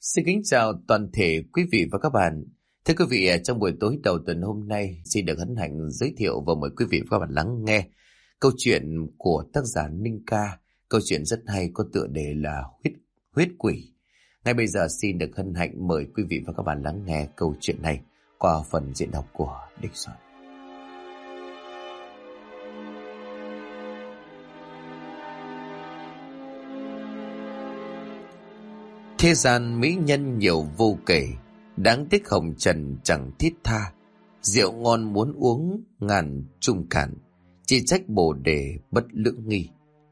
Xin kính chào toàn thể quý vị và các bạn. Thưa quý vị, trong buổi tối đầu tuần hôm nay, xin được hân hạnh giới thiệu và mời quý vị và các bạn lắng nghe câu chuyện của tác giả Ninh Ca. Câu chuyện rất hay có tựa đề là Huyết Quỷ. Ngay bây giờ xin được hân hạnh mời quý vị và các bạn lắng nghe câu chuyện này qua phần diễn đọc của Đích Soạn. Thế gian mỹ nhân nhiều vô kể, đáng tiếc hồng trần chẳng thiết tha. Rượu ngon muốn uống ngàn chung cạn, chỉ trách bồ đề bất lưỡng nghi.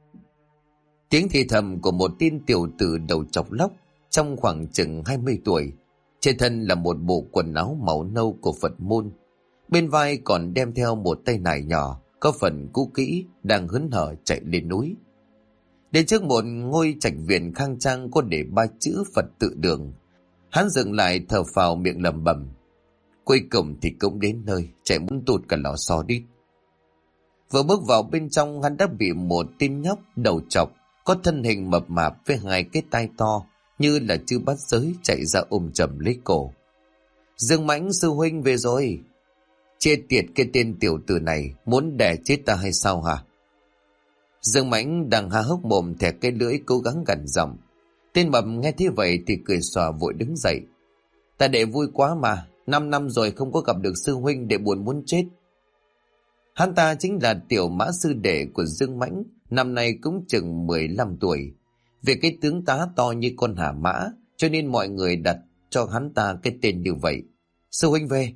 Tiếng thì thầm của một tên tiểu tử đầu chọc lóc, trong khoảng chừng 20 tuổi. Trên thân là một bộ quần áo màu nâu của Phật môn. Bên vai còn đem theo một tay nải nhỏ, có phần cũ kỹ, đang hớn hở chạy lên núi. Đến trước một ngôi trạch viện khang trang có để 3 chữ Phật Tự Đường. Hắn dừng lại thở phào miệng lẩm bẩm. Cuối cùng thì cũng đến nơi, chạy muốn tụt cả lò xo đít. Vừa bước vào bên trong, hắn đã bị một tên nhóc đầu trọc, có thân hình mập mạp với 2 cái tai to như là chư bát giới chạy ra ôm chầm lấy cổ. Dương Mãnh sư huynh về rồi. Chết tiệt, cái tên tiểu tử này muốn đẻ chết ta hay sao hả? Dương Mãnh đang há hốc mồm thè cái lưỡi cố gắng gằn giọng. Tên mập nghe thế vậy thì cười xòa vội đứng dậy. Ta đệ vui quá mà, 5 năm rồi không có gặp được sư huynh, đệ buồn muốn chết. Hắn ta chính là tiểu mã sư đệ của Dương Mãnh, năm nay cũng chừng 15 tuổi. Vì cái tướng tá to như con hà mã, cho nên mọi người đặt cho hắn ta cái tên như vậy. Sư huynh về.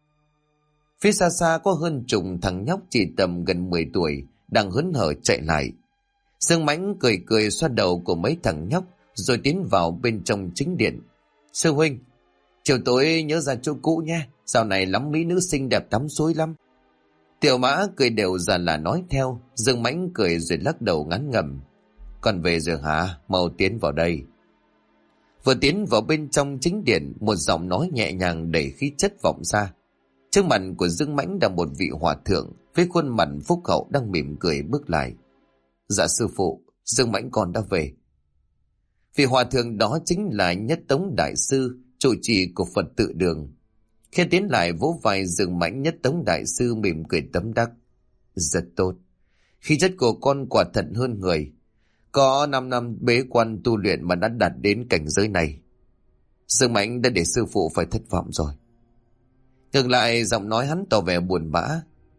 Phía xa xa có hơn chục thằng nhóc chỉ tầm gần 10 tuổi, đang hớn hở chạy lại. Dương Mãnh cười cười xoa đầu của mấy thằng nhóc, rồi tiến vào bên trong chính điện. Sư huynh, chiều tối nhớ ra chỗ cũ nha, dạo này lắm mỹ nữ xinh đẹp tắm suối lắm. Tiểu mã cười đều ra là nói theo. Dương Mãnh cười rồi lắc đầu ngán ngẩm. Còn về rồi hả? Mau tiến vào đây. Vừa tiến vào bên trong chính điện, một giọng nói nhẹ nhàng đầy khí chất vọng ra. Trước mặt của Dương Mãnh là một vị hòa thượng với khuôn mặt phúc hậu đang mỉm cười bước lại. Dạ sư phụ, Dương Mãnh con đã về. Vị hòa thượng đó chính là Nhất Tống Đại Sư, trụ trì của Phật Tự Đường. Khi tiến lại vỗ vai Dương Mãnh, Nhất Tống Đại Sư mỉm cười tấm đắc. Rất tốt. Khí chất của con quả thật hơn người. Có 5 năm bế quan tu luyện mà đã đạt đến cảnh giới này. Dương Mãnh đã để sư phụ phải thất vọng rồi. Ngược lại giọng nói hắn tỏ vẻ buồn bã.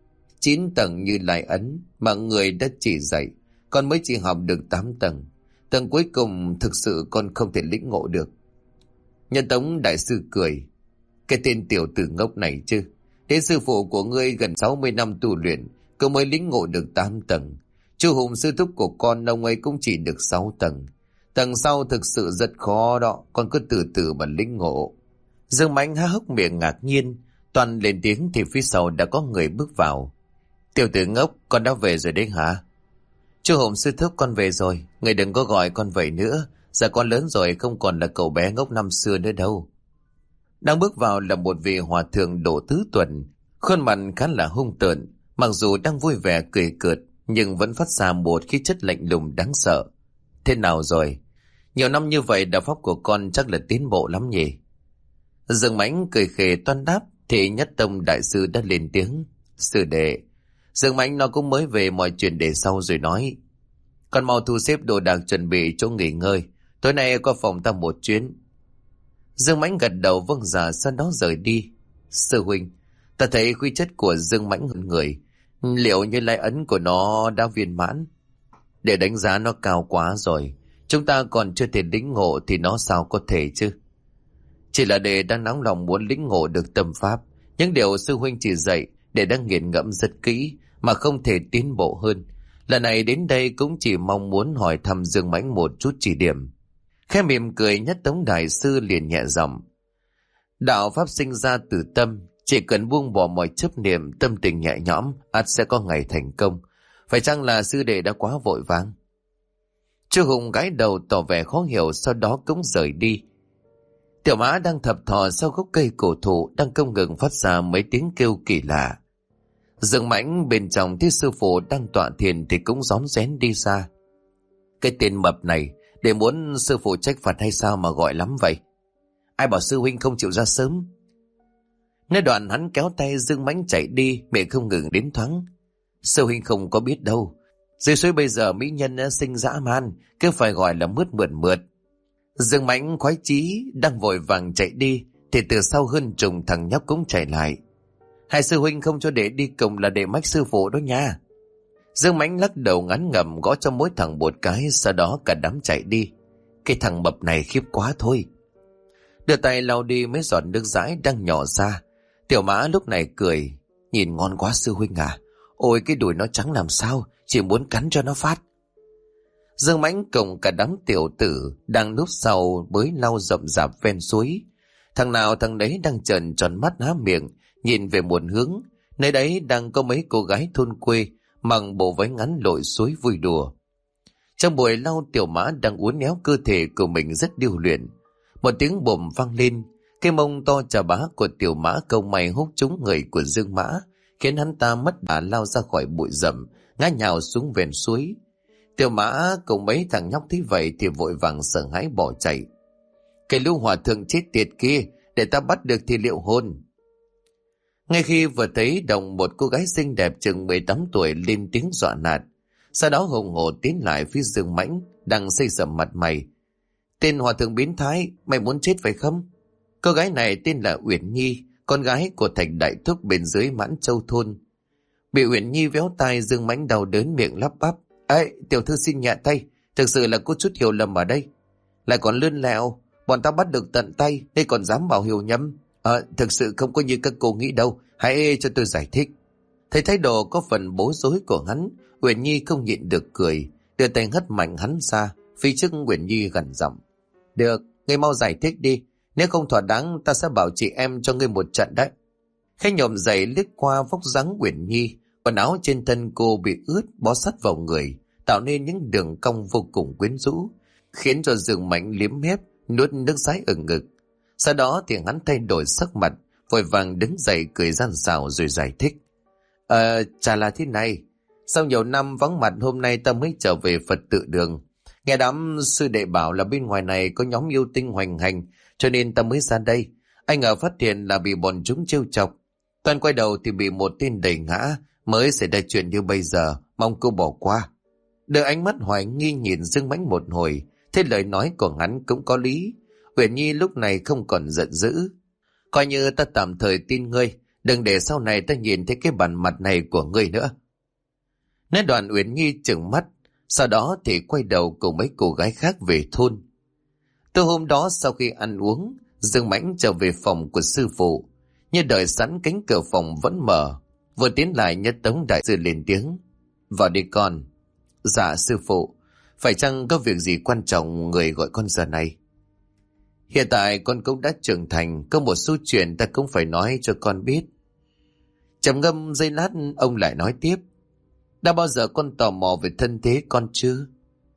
9 tầng Như Lai Ấn mà người đã chỉ dạy, con mới chỉ học được 8 tầng. Tầng cuối cùng thực sự con không thể lĩnh ngộ được. Nhân Tống Đại Sư cười. Cái tên tiểu tử ngốc này chứ. Đến sư phụ của ngươi gần 60 năm tu luyện, cậu mới lĩnh ngộ được 8 tầng. Chu Hùng sư thúc của con, ông ấy cũng chỉ được 6 tầng. Tầng sau thực sự rất khó đó, con cứ từ từ mà lĩnh ngộ. Dương Mãnh há hốc miệng ngạc nhiên. Toàn lên tiếng thì phía sau đã có người bước vào. Tiểu tử ngốc, con đã về rồi đấy hả? Chu Hùng sư thúc, con về rồi. Người đừng có gọi con vậy nữa. Giờ con lớn rồi, không còn là cậu bé ngốc năm xưa nữa đâu. Đang bước vào là một vị hòa thượng Đỗ Tứ Tuần. Khuôn mặt khá là hung tợn. Mặc dù đang vui vẻ cười cợt, nhưng vẫn phát ra một khí chất lạnh lùng đáng sợ. Thế nào rồi? Nhiều năm như vậy đạo pháp của con chắc là tiến bộ lắm nhỉ? Dương Mãnh cười khề toan đáp, thì Nhất Tông Đại Sư đã lên tiếng. Sư đệ. Dương Mãnh nó cũng mới về, mọi chuyện để sau rồi nói. Con mau thu xếp đồ đạc chuẩn bị chỗ nghỉ ngơi. Tối nay qua phòng ta một chuyến. Dương Mãnh gật đầu vâng dạ, sau đó rời đi. Sư huynh, ta thấy khí chất của Dương Mãnh hơn người. Liệu Như Lai Ấn của nó đã viên mãn? Để đánh giá nó cao quá rồi. Chúng ta còn chưa thể lĩnh ngộ thì nó sao có thể chứ? Chỉ là để đang nóng lòng muốn lĩnh ngộ được tâm pháp. Những điều sư huynh chỉ dạy để đang nghiền ngẫm rất kỹ mà không thể tiến bộ hơn. Lần này đến đây cũng chỉ mong muốn hỏi thăm Dương Mãnh một chút chỉ điểm. Khẽ mỉm cười, Nhất Tống Đại Sư liền nhẹ giọng. Đạo pháp sinh ra từ tâm, chỉ cần buông bỏ mọi chấp niệm, tâm tình nhẹ nhõm, ắt sẽ có ngày thành công. Phải chăng là sư đệ đã quá vội vàng? Chu Hùng gãi đầu tỏ vẻ khó hiểu, sau đó cũng rời đi. Tiểu Mã đang thập thò sau gốc cây cổ thụ, đang không ngừng phát ra mấy tiếng kêu kỳ lạ. Dương Mãnh bên trong thấy sư phụ đang tọa thiền thì cũng rón rén đi ra. Cái tên mập này để muốn sư phụ trách phạt hay sao mà gọi lắm vậy? ai bảo sư huynh không chịu ra sớm. Nói đoạn hắn kéo tay Dương Mãnh chạy đi, miệng không ngừng đến thoáng. Sư huynh không có biết đâu, dưới suối bây giờ mỹ nhân đã sinh dã man, cứ phải gọi là mướt mượt mượt. Dương Mãnh khoái chí đang vội vàng chạy đi, thì từ sau hơn trùng thằng nhóc cũng chạy lại. Hai sư huynh không cho để đi cùng là để mách sư phụ đó nha. Dương Mãnh lắc đầu ngán ngẩm gõ cho mỗi thằng một cái, sau đó cả đám chạy đi. Cái thằng mập này khiếp quá thôi. Đưa tay lau đi mấy giọt nước dãi đang nhỏ ra. Tiểu Mã lúc này cười, nhìn ngon quá sư huynh à. Ôi cái đùi nó trắng làm sao, chỉ muốn cắn cho nó phát. Dương Mãnh cùng cả đám tiểu tử đang núp sau bới lau rậm rạp ven suối. Thằng nào thằng đấy đang trợn tròn mắt há miệng, nhìn về một hướng. Nơi đấy đang có mấy cô gái thôn quê mặc bộ váy ngắn lội suối vui đùa. Trong buổi lau, Tiểu Mã đang uốn éo cơ thể của mình rất điêu luyện. Một tiếng bồm vang lên, cái mông to chà bá của Tiểu Mã câu mày húc trúng người của Dương Mã, khiến hắn ta mất đà lao ra khỏi bụi rậm, ngã nhào xuống ven suối. Tiểu Mã cùng mấy thằng nhóc thấy vậy thì vội vàng sợ hãi bỏ chạy. Cái lũ hòa thượng chết tiệt kia, để ta bắt được thì liệu hồn. Ngay khi vừa thấy đồng một cô gái xinh đẹp chừng 18 tuổi lên tiếng dọa nạt, sau đó hùng hổ tiến lại phía Dương Mãnh đang xây sầm mặt mày. Tên hòa thượng biến thái, mày muốn chết phải không? Cô gái này tên là Uyển Nhi, con gái của Thạch đại thúc bên dưới Mãn Châu thôn. Bị Uyển Nhi véo tai, Dương Mãnh đau đớn miệng lắp bắp. Ê, tiểu thư xin nhẹ tay, thực sự là có chút hiểu lầm ở đây. Lại còn lươn lẹo, bọn ta bắt được tận tay, đây còn dám bảo hiểu nhầm. Thực sự không có như các cô nghĩ đâu, hãy cho tôi giải thích. Thấy thái độ có phần bối rối của hắn, Uyển Nhi không nhịn được cười, đưa tay hất mạnh hắn ra. Phía trước Uyển Nhi gằn giọng. Được, ngươi mau giải thích đi, nếu không thỏa đáng ta sẽ bảo chị em cho ngươi một trận đấy. Khách nhổm dậy liếc qua vóc dáng Uyển Nhi, quần áo trên thân cô bị ướt bó sát vào người, tạo nên những đường cong vô cùng quyến rũ, khiến cho Dương Mãnh liếm mép nuốt nước dãi ở ngực. Sau đó thì hắn thay đổi sắc mặt, vội vàng đứng dậy cười gian xảo rồi giải thích. Chả là thế này, sau nhiều năm vắng mặt hôm nay ta mới trở về Phật tự đường. Nghe đám sư đệ bảo là bên ngoài này có nhóm yêu tinh hoành hành, cho nên ta mới ra đây. Anh ngờ phát hiện là bị bọn chúng trêu chọc. Toàn quay đầu thì bị một tên đẩy ngã, mới xảy ra chuyện như bây giờ, mong cô bỏ qua. Đợi ánh mắt hoài nghi nhìn Dương Mãnh một hồi, thế lời nói của hắn cũng có lý. Uyển Nhi lúc này không còn giận dữ. Coi như ta tạm thời tin ngươi, đừng để sau này ta nhìn thấy cái bản mặt này của ngươi nữa. Nói đoạn Uyển Nhi trừng mắt, sau đó thì quay đầu cùng mấy cô gái khác về thôn. Từ hôm đó sau khi ăn uống, Dương Mãnh trở về phòng của sư phụ. Như đợi sẵn, cánh cửa phòng vẫn mở. Vừa tiến lại, Nhất Tống đại sư lên tiếng. Vào đi con. Dạ sư phụ, phải chăng có việc gì quan trọng người gọi con giờ này? Hiện tại con cũng đã trưởng thành, có một số chuyện ta cũng phải nói cho con biết. Trầm ngâm giây lát, ông lại nói tiếp. Đã bao giờ con tò mò về thân thế con chưa?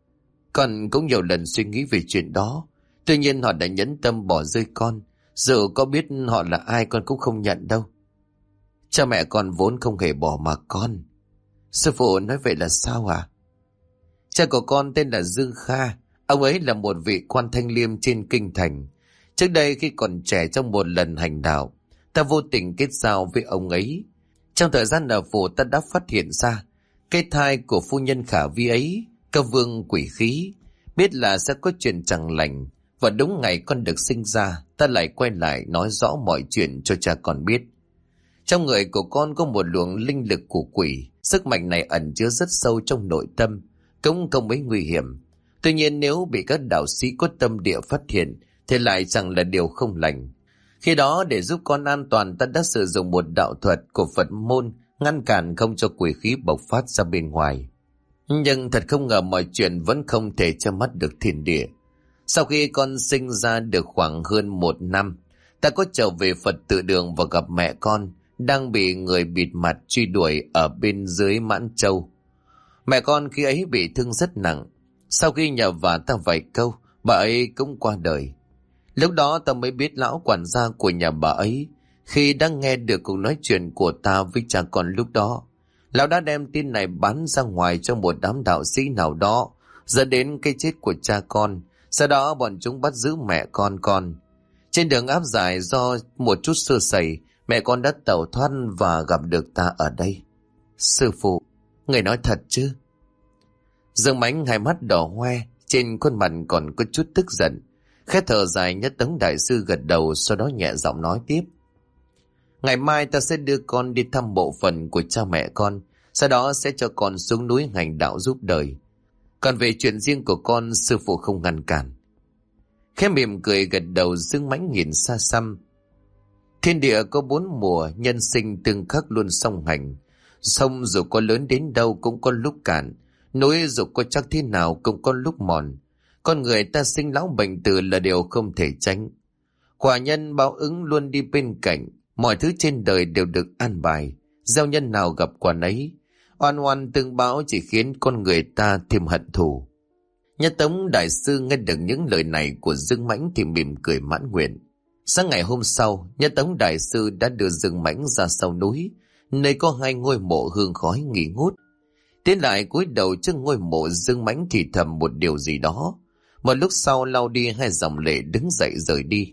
Con cũng nhiều lần suy nghĩ về chuyện đó. Tuy nhiên họ đã nhẫn tâm bỏ rơi con. Dù có biết họ là ai con cũng không nhận đâu. Cha mẹ con vốn không hề bỏ mà con. Sư phụ nói vậy là sao à? Cha của con tên là Dương Kha. Ông ấy là một vị quan thanh liêm trên kinh thành. Trước đây khi còn trẻ, trong một lần hành đạo, ta vô tình kết giao với ông ấy. Trong thời gian ở phủ, ta đã phát hiện ra cái thai của phu nhân Khả Vi ấy có vương quỷ khí, biết là sẽ có chuyện chẳng lành. Và đúng ngày con được sinh ra, ta lại quay lại nói rõ mọi chuyện cho cha con biết. Trong người của con có một luồng linh lực của quỷ, sức mạnh này ẩn chứa rất sâu trong nội tâm, cũng không mấy nguy hiểm. Tuy nhiên nếu bị các đạo sĩ có tâm địa phát hiện thì lại chẳng là điều không lành. Khi đó để giúp con an toàn, ta đã sử dụng một đạo thuật của Phật môn ngăn cản không cho quỷ khí bộc phát ra bên ngoài. Nhưng thật không ngờ mọi chuyện vẫn không thể che mắt được thiên địa. Sau khi con sinh ra được khoảng hơn 1 năm, ta có trở về Phật tự đường và gặp mẹ con đang bị người bịt mặt truy đuổi ở bên dưới Mãn Châu. Mẹ con khi ấy bị thương rất nặng. Sau khi nhờ vả ta vài câu, bà ấy cũng qua đời. Lúc đó ta mới biết lão quản gia của nhà bà ấy, khi đang nghe được cuộc nói chuyện của ta với cha con lúc đó, lão đã đem tin này bán ra ngoài cho một đám đạo sĩ nào đó, dẫn đến cái chết của cha con. Sau đó bọn chúng bắt giữ mẹ con. Trên đường áp giải do một chút sơ sẩy, mẹ con đã tẩu thoát và gặp được ta ở đây. Sư phụ, người nói thật chứ? Dương Mãnh hai mắt đỏ hoe, trên khuôn mặt còn có chút tức giận. Khẽ thở dài, Nhất Tống đại sư gật đầu, sau đó nhẹ giọng nói tiếp. Ngày mai ta sẽ đưa con đi thăm bộ phận của cha mẹ con, sau đó sẽ cho con xuống núi hành đạo giúp đời. Còn về chuyện riêng của con, sư phụ không ngăn cản. Khẽ mỉm cười gật đầu, Dương Mãnh nhìn xa xăm. Thiên địa có 4 mùa, nhân sinh tương khắc luôn song hành. Sông dù có lớn đến đâu cũng có lúc cạn, núi dù có chắc thế nào cũng có lúc mòn. Con người ta sinh lão bệnh tử là điều không thể tránh. Quả nhân báo ứng luôn đi bên cạnh, mọi thứ trên đời đều được an bài. Gieo nhân nào gặp quả nấy, oan oan tương báo chỉ khiến con người ta thêm hận thù. Nhất Tống đại sư nghe được những lời này của Dương Mãnh thì mỉm cười mãn nguyện. Sáng ngày hôm sau, Nhất Tống đại sư đã đưa Dương Mãnh ra sau núi, nơi có 2 ngôi mộ hương khói nghỉ ngút. Tiến lại cúi đầu trước ngôi mộ, Dương Mãnh thì thầm một điều gì đó. Một lúc sau lau đi 2 dòng lệ, đứng dậy rời đi.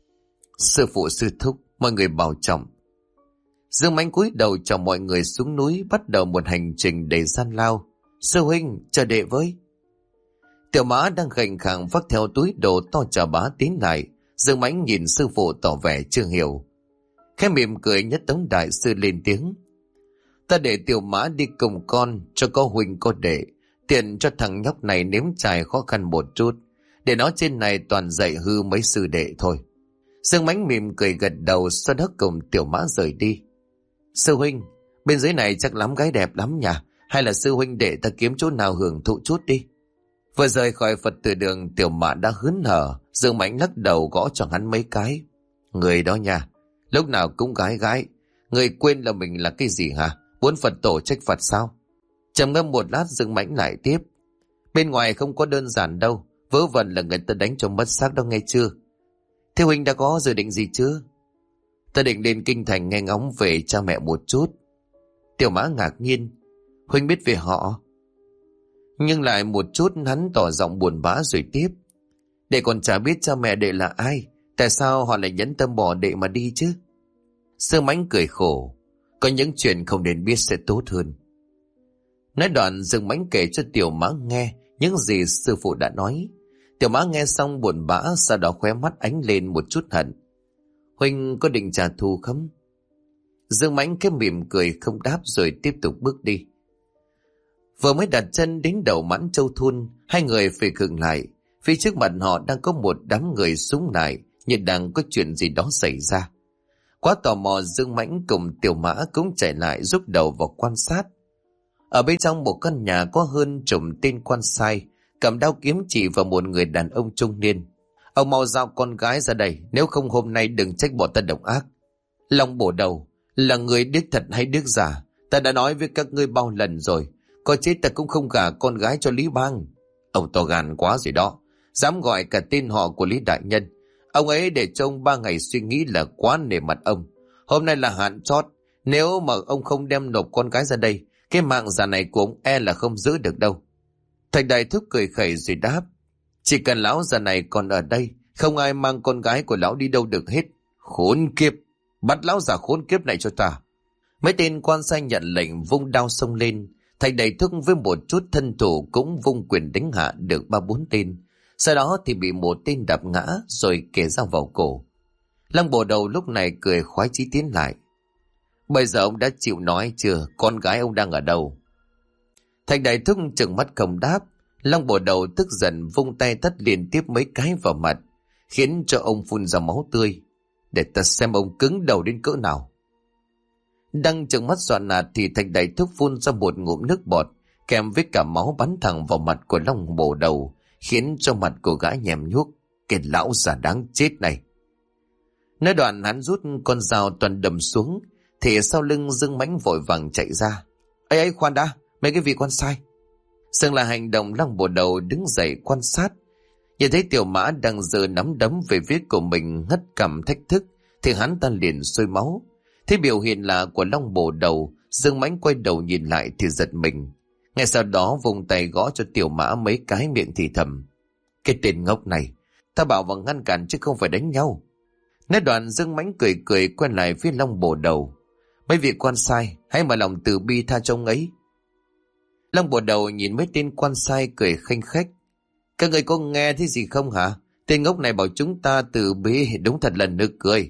Sư phụ sư thúc, mọi người bảo trọng. Dương Mãnh cúi đầu chào mọi người xuống núi, bắt đầu một hành trình đầy gian lao. Sư huynh, chờ đệ với. Tiểu Mã đang khệnh khạng vác theo túi đồ to chà bá tiến lại. Dương Mãnh nhìn sư phụ tỏ vẻ chưa hiểu. Khẽ mỉm cười, Nhất Tống đại sư lên tiếng. Ta để Tiểu Mã đi cùng con, cho có huynh có đệ, tiện cho thằng nhóc này nếm trải khó khăn một chút, để nó trên này toàn dạy hư mấy sư đệ thôi. Dương Mãnh mỉm cười gật đầu, sau đó cùng Tiểu Mã rời đi. Sư huynh, bên dưới này chắc lắm gái đẹp lắm nhỉ? Hay là sư huynh để ta kiếm chỗ nào hưởng thụ chút đi? Vừa rời khỏi Phật tử đường, Tiểu Mã đã hớn hở. Dương Mãnh lắc đầu gõ cho hắn mấy cái. Người đó nha, lúc nào cũng gái gái. Người quên là mình là cái gì hả? Muốn Phật tổ trách Phật sao? Trầm ngâm một lát, Dương Mãnh lại tiếp. Bên ngoài không có đơn giản đâu, vớ vẩn là người ta đánh cho mất xác đó nghe chưa? Thế huynh đã có dự định gì chưa? Ta định lên kinh thành nghe ngóng về cha mẹ một chút. Tiểu Mã ngạc nhiên. Huynh biết về họ? Nhưng lại một chút hắn tỏ giọng buồn bã rồi tiếp. Đệ còn chả biết cha mẹ đệ là ai, tại sao họ lại nhẫn tâm bỏ đệ mà đi chứ? Dương Mãnh cười khổ. Có những chuyện không nên biết sẽ tốt hơn. Nói đoạn, Dương Mãnh kể cho Tiểu Mã nghe những gì sư phụ đã nói. Tiểu Mã nghe xong buồn bã, sau đó khóe mắt ánh lên một chút hận. Huynh có định trả thù không? Dương Mãnh cái mỉm cười không đáp rồi tiếp tục bước đi. Vừa mới đặt chân đến đầu Mãn Châu thôn, 2 người phải khựng lại. Phía trước mặt họ đang có một đám người súng lại, như đang có chuyện gì đó xảy ra. Quá tò mò, Dương Mãnh cùng Tiểu Mã cũng chạy lại giúp đầu vào quan sát. Ở bên trong một căn nhà có hơn chục tên quan sai, cầm đao kiếm chỉ vào một người đàn ông trung niên. Ông mau giao con gái ra đây, nếu không hôm nay đừng trách bọn ta độc ác. Long Bổ Đầu, là người điếc thật hay điếc giả? Ta đã nói với các ngươi bao lần rồi, có chết ta cũng không gả con gái cho Lý Bang. Ông to gan quá rồi đó, dám gọi cả tên họ của Lý Đại Nhân. Ông ấy để cho ông 3 ngày suy nghĩ là quá nể mặt ông. Hôm nay là hạn chót, nếu mà ông không đem nộp con gái ra đây, cái mạng già này của ông là không giữ được đâu. Thạch Đại Thúc cười khẩy rồi đáp. Chỉ cần lão già này còn ở đây, không ai mang con gái của lão đi đâu được hết. Khốn kiếp, bắt lão già khốn kiếp này cho ta. Mấy tên quan sai nhận lệnh vung đao xông lên. Thạch Đại Thúc với một chút thân thủ cũng vung quyền đánh hạ được 3-4 tên. Sau đó thì bị một tên đạp ngã rồi kề dao vào cổ. Lăng Bổ Đầu lúc này cười khoái chí tiến lại. Bây giờ ông đã chịu nói chưa, con gái ông đang ở đâu? Thạch Đại Thúc trừng mắt không đáp. Lăng Bổ Đầu tức giận vung tay tát liên tiếp mấy cái vào mặt, khiến cho ông phun ra máu tươi. Để ta xem ông cứng đầu đến cỡ nào. Đang trừng mắt dọa nạt thì Thạch Đại Thúc phun ra một ngụm nước bọt, kèm với cả máu bắn thẳng vào mặt của Lăng Bổ Đầu, khiến cho mặt của gã nhèm nhuốc. Cái lão già đáng chết này. Nói đoạn hắn rút con dao toàn đầm xuống, thì sau lưng Dương Mãnh vội vàng chạy ra. Ê ấy, khoan đã, mấy cái vị quan sai. Dừng là hành động, Lăng Bổ Đầu đứng dậy quan sát. Nhìn thấy Tiểu Mã đang giơ nắm đấm về phía của mình ngất cằm thách thức, thì hắn ta liền sôi máu. Thấy biểu hiện lạ của Lăng Bổ Đầu, Dương Mãnh quay đầu nhìn lại thì giật mình. Ngay sau đó vùng tay gõ cho Tiểu Mã mấy cái, miệng thì thầm. Cái tên ngốc này, ta bảo vào ngăn cản chứ không phải đánh nhau. Nói đoạn Dương Mãnh cười cười quay lại phía Long Bồ Đầu. Mấy vị quan sai, hãy mở lòng từ bi tha cho ông ấy. Long Bồ Đầu nhìn mấy tên quan sai cười khanh khách. Các người có nghe thấy gì không hả? Tên ngốc này bảo chúng ta từ bi, đúng thật là nực cười.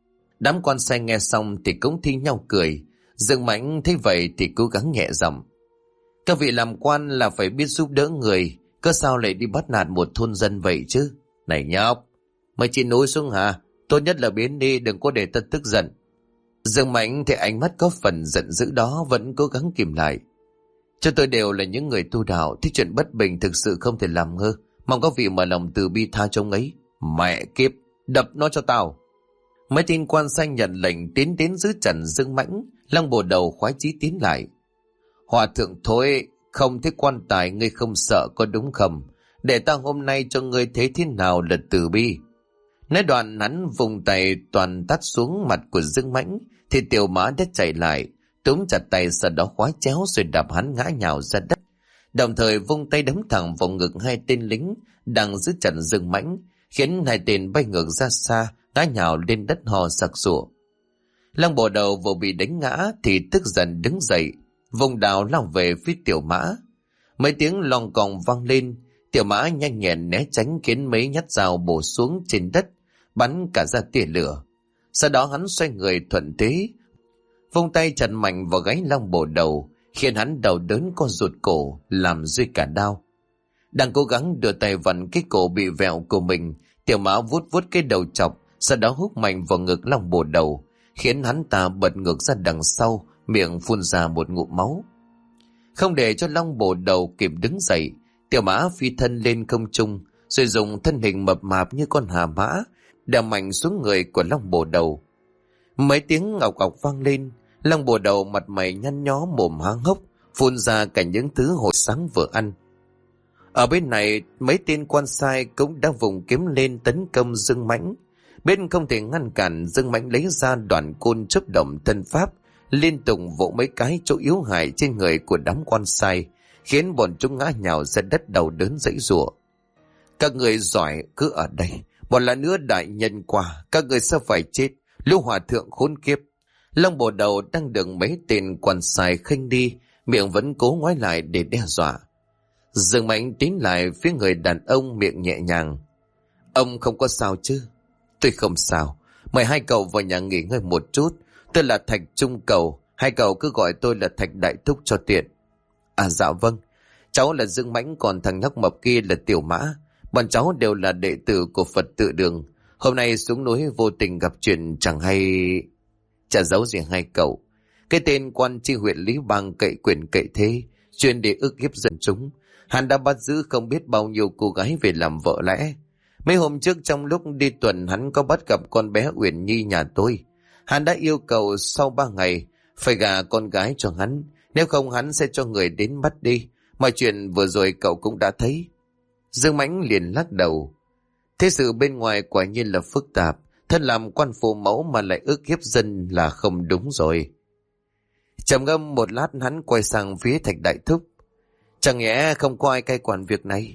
Đám quan sai nghe xong thì cũng thi nhau cười. Dương Mãnh thấy vậy thì cố gắng nhẹ giọng. Các vị làm quan là phải biết giúp đỡ người, có sao lại đi bắt nạt một thôn dân vậy chứ? Này nhóc, mày chỉ núi xuống hả? Tốt nhất là biến đi, đừng có để ta tức giận. Dương Mãnh thì ánh mắt có phần giận dữ đó vẫn cố gắng kìm lại. Cho tôi đều là những người tu đạo, thì chuyện bất bình thực sự không thể làm ngơ. Mong các vị mở lòng từ bi tha cho ông ấy. Mẹ kiếp, đập nó cho tao. Mấy tên quan sai nhận lệnh tiến đến giữ trần Dương Mãnh. Long Bồ Đầu khoái chí tiến lại. Hòa thượng thôi, không thấy quan tài ngươi không sợ có đúng không? Để ta hôm nay cho ngươi thấy thế nào là từ bi. Nói đoạn hắn vùng tay toàn tát xuống mặt của Dương Mãnh, thì Tiểu Mã đã chạy lại, túm chặt tay, sau đó khóa chéo rồi đạp hắn ngã nhào ra đất, đồng thời vung tay đấm thẳng vào ngực hai tên lính đang giữ chặt Dương Mãnh, khiến hai tên bay ngược ra xa, ngã nhào lên đất ho sặc sụa. Long Bồ Đầu vừa bị đánh ngã thì tức giận đứng dậy, vùng đào lao về phía Tiểu Mã. Mấy tiếng lon còng vang lên, Tiểu Mã nhanh nhẹn né tránh, khiến mấy nhát dao bổ xuống trên đất, bắn cả ra tia lửa. Sau đó hắn xoay người thuận thế, vung tay chặt mạnh vào gáy Long Bồ Đầu, khiến hắn đau đớn co rụt cổ, làm rơi cả đau. Đang cố gắng đưa tay vặn cái cổ bị vẹo của mình, Tiểu Mã vuốt vuốt cái đầu chọc, sau đó húc mạnh vào ngực Long Bồ Đầu, khiến hắn ta bật ngược ra đằng sau, miệng phun ra một ngụm máu. Không để cho Long Bồ Đầu kịp đứng dậy, Tiểu Mã phi thân lên không trung, rồi dùng thân hình mập mạp như con hà mã đè mạnh xuống người của Long Bồ Đầu. Mấy tiếng ngọc ngọc vang lên, Long Bồ Đầu mặt mày nhăn nhó, mồm há hốc, phun ra cả những thứ hồi sáng vừa ăn. Ở bên này, mấy tên quan sai cũng đã vùng kiếm lên tấn công Dương Mãnh. Bên không thể ngăn cản, Dương Mãnh lấy ra đoạn côn chớp động thân pháp, liên tục vỗ mấy cái chỗ yếu hại trên người của đám quan sai, khiến bọn chúng ngã nhào ra đất đau đớn giãy giụa. Các người giỏi cứ ở đây, một lần nữa đại nhân qua, các người sẽ phải chết, lũ hòa thượng khốn kiếp. Long Bồ Đầu đang được mấy tên quan sai khinh đi, miệng vẫn cố ngoái lại để đe dọa. Dương Mãnh tiến lại phía người đàn ông, miệng nhẹ nhàng. Ông không có sao chứ? Tôi không sao, mời hai cậu vào nhà nghỉ ngơi một chút. Tôi là Thạch Trung Cầu, hai cậu cứ gọi tôi là Thạch Đại Thúc cho tiện. À dạ vâng, cháu là Dương Mãnh, còn thằng nhóc mập kia là Tiểu Mã. Bọn cháu đều là đệ tử của Phật Tự Đường. Hôm nay xuống núi vô tình gặp chuyện chẳng hay... Chả giấu gì hai cậu. Cái tên quan tri huyện Lý Bang cậy quyền cậy thế, chuyên để ức hiếp dân chúng. Hắn đã bắt giữ không biết bao nhiêu cô gái về làm vợ lẽ. Mấy hôm trước trong lúc đi tuần, hắn có bắt gặp con bé Uyển Nhi nhà tôi. Hắn đã yêu cầu sau 3 ngày phải gả con gái cho hắn, nếu không hắn sẽ cho người đến bắt đi. Mọi chuyện vừa rồi cậu cũng đã thấy. Dương Mãnh liền lắc đầu. Thế sự bên ngoài quả nhiên là phức tạp, thân làm quan phụ mẫu mà lại ức hiếp dân là không đúng rồi. Trầm ngâm một lát, hắn quay sang phía Thạch Đại Thúc. Chẳng nhẽ không có ai cai quản việc này?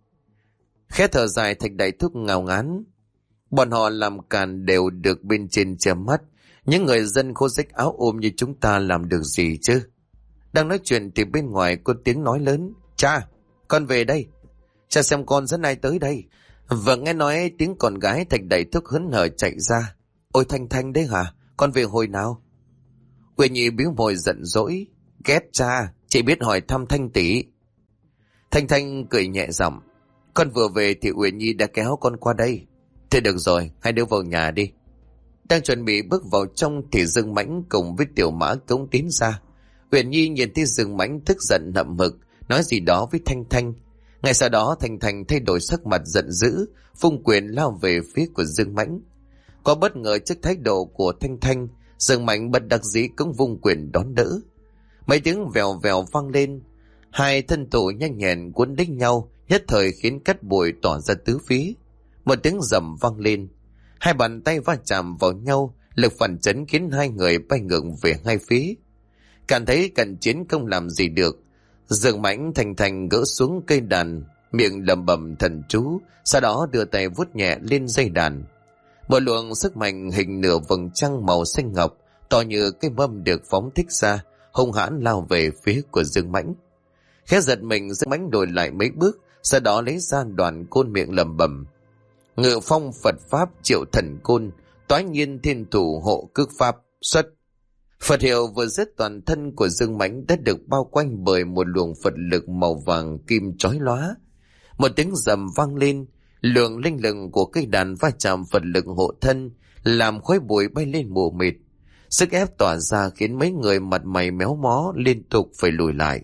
Khẽ thở dài, Thạch Đại Thúc ngao ngán. Bọn họ làm càn đều được bên trên che mắt, những người dân khô rách áo ôm như chúng ta làm được gì chứ? Đang nói chuyện thì bên ngoài có tiếng nói lớn. Cha, con về đây. Cha xem con dẫn ai tới đây. Và nghe nói tiếng con gái, Thạch Đại Thúc hớn hở chạy ra. Ôi Thanh Thanh đấy hả? Con về hồi nào? Uyển Nhi bĩu môi giận dỗi. Ghét cha, chỉ biết hỏi thăm Thanh tỷ. Thanh Thanh cười nhẹ giọng. Con vừa về thì Uyển Nhi đã kéo con qua đây. Thế được rồi, hai đứa vào nhà đi. Đang chuẩn bị bước vào trong thì Dương Mãnh cùng với Tiểu Mã cống tiến ra. Uyển Nhi nhìn thấy Dương Mãnh tức giận hậm hực, nói gì đó với Thanh Thanh. Ngay sau đó Thanh Thanh thay đổi sắc mặt giận dữ, vung quyền lao về phía của Dương Mãnh. Có bất ngờ trước thái độ của Thanh Thanh, Dương Mãnh bất đắc dĩ cũng vung quyền đón đỡ. Mấy tiếng vèo vèo vang lên, hai thân thủ nhanh nhẹn cuốn đích nhau, nhất thời khiến cát bụi tỏa ra tứ phía. Một tiếng rầm vang lên, hai bàn tay va chạm vào nhau, lực phản chấn khiến hai người bay ngược về hai phía. Cảm thấy cận chiến không làm gì được, Dương Mãnh Thanh Thanh gỡ xuống cây đàn, miệng lẩm bẩm thần chú, sau đó đưa tay vuốt nhẹ lên dây đàn. Một luồng sức mạnh hình nửa vầng trăng màu xanh ngọc, to như cái mâm được phóng thích ra, hung hãn lao về phía của Dương Mãnh. Khẽ giật mình, Dương Mãnh đổi lại mấy bước, sau đó lấy ra đoạn côn, miệng lẩm bẩm: Ngự phong Phật pháp triệu thần côn, toái nhiên thiên thủ hộ cước pháp xuất. Phật hiệu vừa dứt, toàn thân của Dương Mãnh đã được bao quanh bởi một luồng Phật lực màu vàng kim chói lóa. Một tiếng rầm vang lên, luồng linh lực của cây đàn va chạm Phật lực hộ thân, làm khói bụi bay lên mù mịt. Sức ép tỏa ra khiến mấy người mặt mày méo mó liên tục phải lùi lại.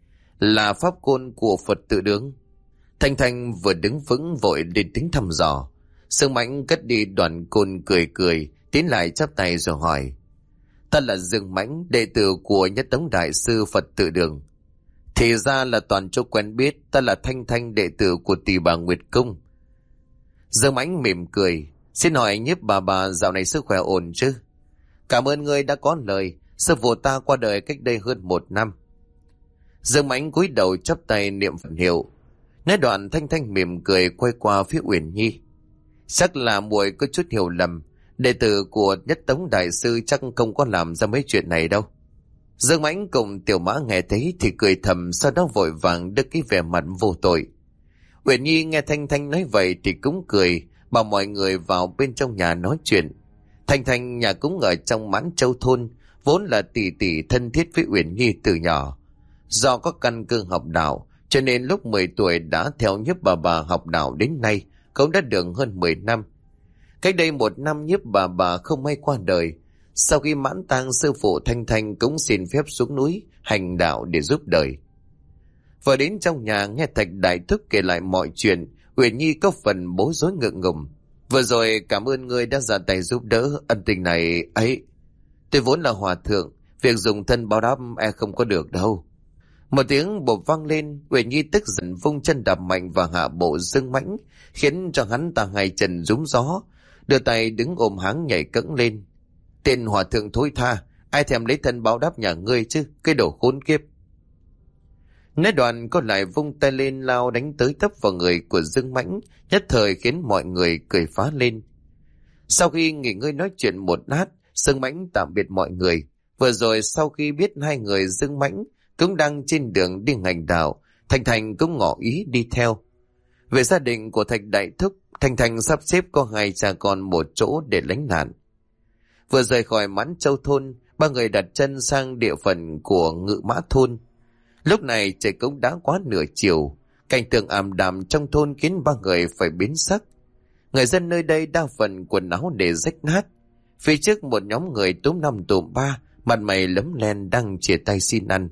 Là pháp côn của Phật tự đứng. Thanh Thanh vừa đứng vững vội lên tiếng thăm dò. Dương Mãnh cất đi đoạn côn, cười cười tiến lại chắp tay rồi hỏi: Ta là Dương Mãnh, đệ tử của Nhất Tống Đại Sư Phật Tự Đường. Thì ra là toàn chỗ quen biết. Ta là Thanh Thanh, đệ tử của Tỷ Bà Nguyệt Cung. Dương Mãnh mỉm cười: Xin hỏi Nhiếp bà dạo này sức khỏe ổn chứ? Cảm ơn ngươi đã có lời. Sư phụ ta qua đời cách đây hơn 1 năm. Dương Mãnh cúi đầu chắp tay niệm Phật hiệu. Nói đoạn, Thanh Thanh mỉm cười quay qua phía Uyển Nhi: Chắc là muội có chút hiểu lầm. Đệ tử của Nhất Tống Đại Sư chắc không có làm ra mấy chuyện này đâu. Dương Mãnh cùng Tiểu Mã nghe thấy thì cười thầm, sau đó vội vàng đưa cái vẻ mặt vô tội. Uyển Nhi nghe Thanh Thanh nói vậy thì cũng cười, bảo mọi người vào bên trong nhà nói chuyện. Thanh Thanh nhà cũng ở trong Mãn Châu thôn, vốn là tỷ tỷ thân thiết với Uyển Nhi từ nhỏ. Do có căn cơ học đạo, cho nên lúc 10 tuổi đã theo Nhiếp bà học đạo đến nay, cũng đã được hơn 10 năm. Cách đây 1 năm Nhiếp bà không may qua đời. Sau khi mãn tang, sư phụ Thanh Thanh cũng xin phép xuống núi hành đạo để giúp đời. Vừa đến trong nhà nghe Thạch Đại Thúc kể lại mọi chuyện, Uyển Nhi có phần bối rối ngượng ngùng. Vừa rồi cảm ơn ngươi đã ra tay giúp đỡ, ân tình này ấy. Tôi vốn là hòa thượng, việc dùng thân báo đáp không có được đâu. Một tiếng bộp vang lên, Uyển Nhi tức giận vung chân đạp mạnh và hạ bộ Dương Mãnh, khiến cho hắn ta hai chân rúm gió, đưa tay đứng ôm háng nhảy cẫng lên. Tên hòa thượng thối tha, ai thèm lấy thân báo đáp nhà ngươi chứ, cái đồ khốn kiếp. Nói đoạn có lại vung tay lên lao đánh tới tấp vào người của Dương Mãnh, nhất thời khiến mọi người cười phá lên. Sau khi nghỉ ngơi nói chuyện một lát, Dương Mãnh tạm biệt mọi người. Vừa rồi sau khi biết hai người Dương Mãnh cũng đang trên đường đi hành đạo, Thanh Thanh cũng ngỏ ý đi theo. Về gia đình của Thạch Đại Thúc, Thanh Thanh sắp xếp có 2 cha con một chỗ để lánh nạn. Vừa rời khỏi Mãn Châu thôn, 3 người đặt chân sang địa phận của Ngự Mã thôn. Lúc này trời cũng đã quá nửa chiều, cảnh tượng ảm đạm trong thôn khiến 3 người phải biến sắc. Người dân nơi đây đa phần quần áo để rách nát. Phía trước một nhóm người túm 5 tụm 3, mặt mày lấm lem đang chìa tay xin ăn.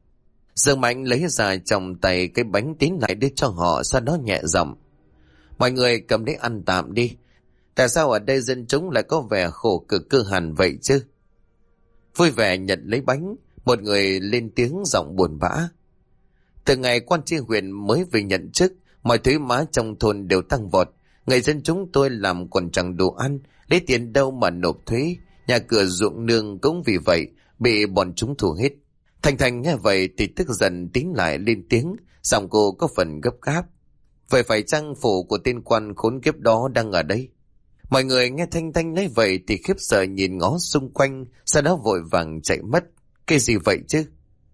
Dương Mãnh lấy ra trong tay cái bánh tín lại đưa cho họ, sau đó nhẹ giọng: Mọi người cầm lấy ăn tạm đi. Tại sao ở đây dân chúng lại có vẻ khổ cực cơ hàn vậy chứ? Vui vẻ nhận lấy bánh, một người lên tiếng giọng buồn bã: Từ ngày quan tri huyện mới về nhận chức, mọi thuế má trong thôn đều tăng vọt. Người dân chúng tôi làm còn chẳng đủ ăn, lấy tiền đâu mà nộp thuế. Nhà cửa ruộng nương cũng vì vậy bị bọn chúng thu hết. Thanh Thanh nghe vậy thì tức giận tiến lại lên tiếng, giọng cô có phần gấp gáp: Vậy phải chăng phủ của tên quan khốn kiếp đó đang ở đây? Mọi người nghe Thanh Thanh nói vậy thì khiếp sợ nhìn ngó xung quanh, sau đó vội vàng chạy mất. Cái gì vậy chứ?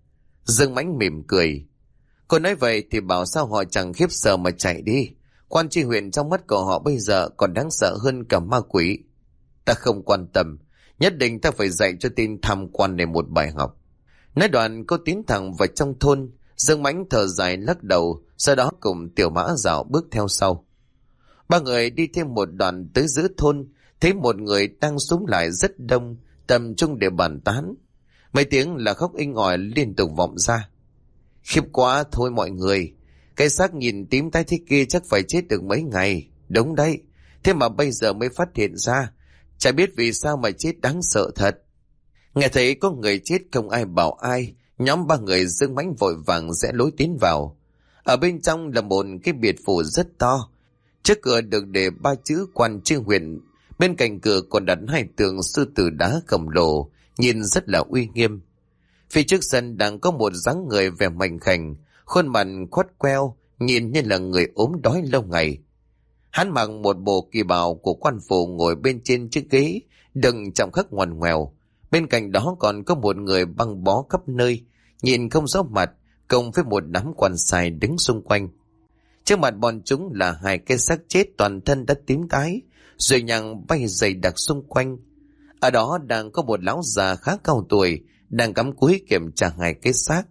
Dương Mãnh mỉm cười: Cô nói vậy thì bảo sao họ chẳng khiếp sợ mà chạy đi. Quan tri huyện trong mắt của họ bây giờ còn đáng sợ hơn cả ma quỷ. Ta không quan tâm, nhất định ta phải dạy cho tên tham quan này một bài học. Nói đoạn cô tiến thẳng vào trong thôn. Dương Mãnh thở dài lắc đầu, sau đó cùng Tiểu Mã dạo bước theo sau. 3 người đi thêm một đoạn tới giữa thôn, thấy một người đang xúm lại rất đông, tập trung để bàn tán. Mấy tiếng là khóc inh ỏi liên tục vọng ra. Khiếp quá thôi mọi người, cái xác nhìn tím tái thế kia chắc phải chết được mấy ngày. Đúng đấy, thế mà bây giờ mới phát hiện ra. Chả biết vì sao mà chết đáng sợ thật. Nghe thấy có người chết không ai bảo ai, nhóm 3 người Dương Mãnh vội vàng rẽ lối tiến vào. Ở bên trong là một cái biệt phủ rất to. Trước cửa được để 3 chữ quan tri huyện, bên cạnh cửa còn đặt 2 tượng sư tử đá khổng lồ, nhìn rất là uy nghiêm. Phía trước sân đang có một dáng người vẻ mảnh khảnh, khuôn mặt khuất queo, nhìn như là người ốm đói lâu ngày. Hắn mặc một bộ kỳ bào của quan phủ ngồi bên trên chiếc ghế, đựng trọng khắc ngoằn ngoèo. Bên cạnh đó còn có một người băng bó khắp nơi, nhìn không rõ mặt, cùng với một đám quan sai đứng xung quanh. Trước mặt bọn chúng là hai cái xác chết toàn thân đã tím tái, rồi nhằng bay dày đặc xung quanh. Ở đó đang có một lão già khá cao tuổi, đang cắm cúi kiểm tra hai cái xác.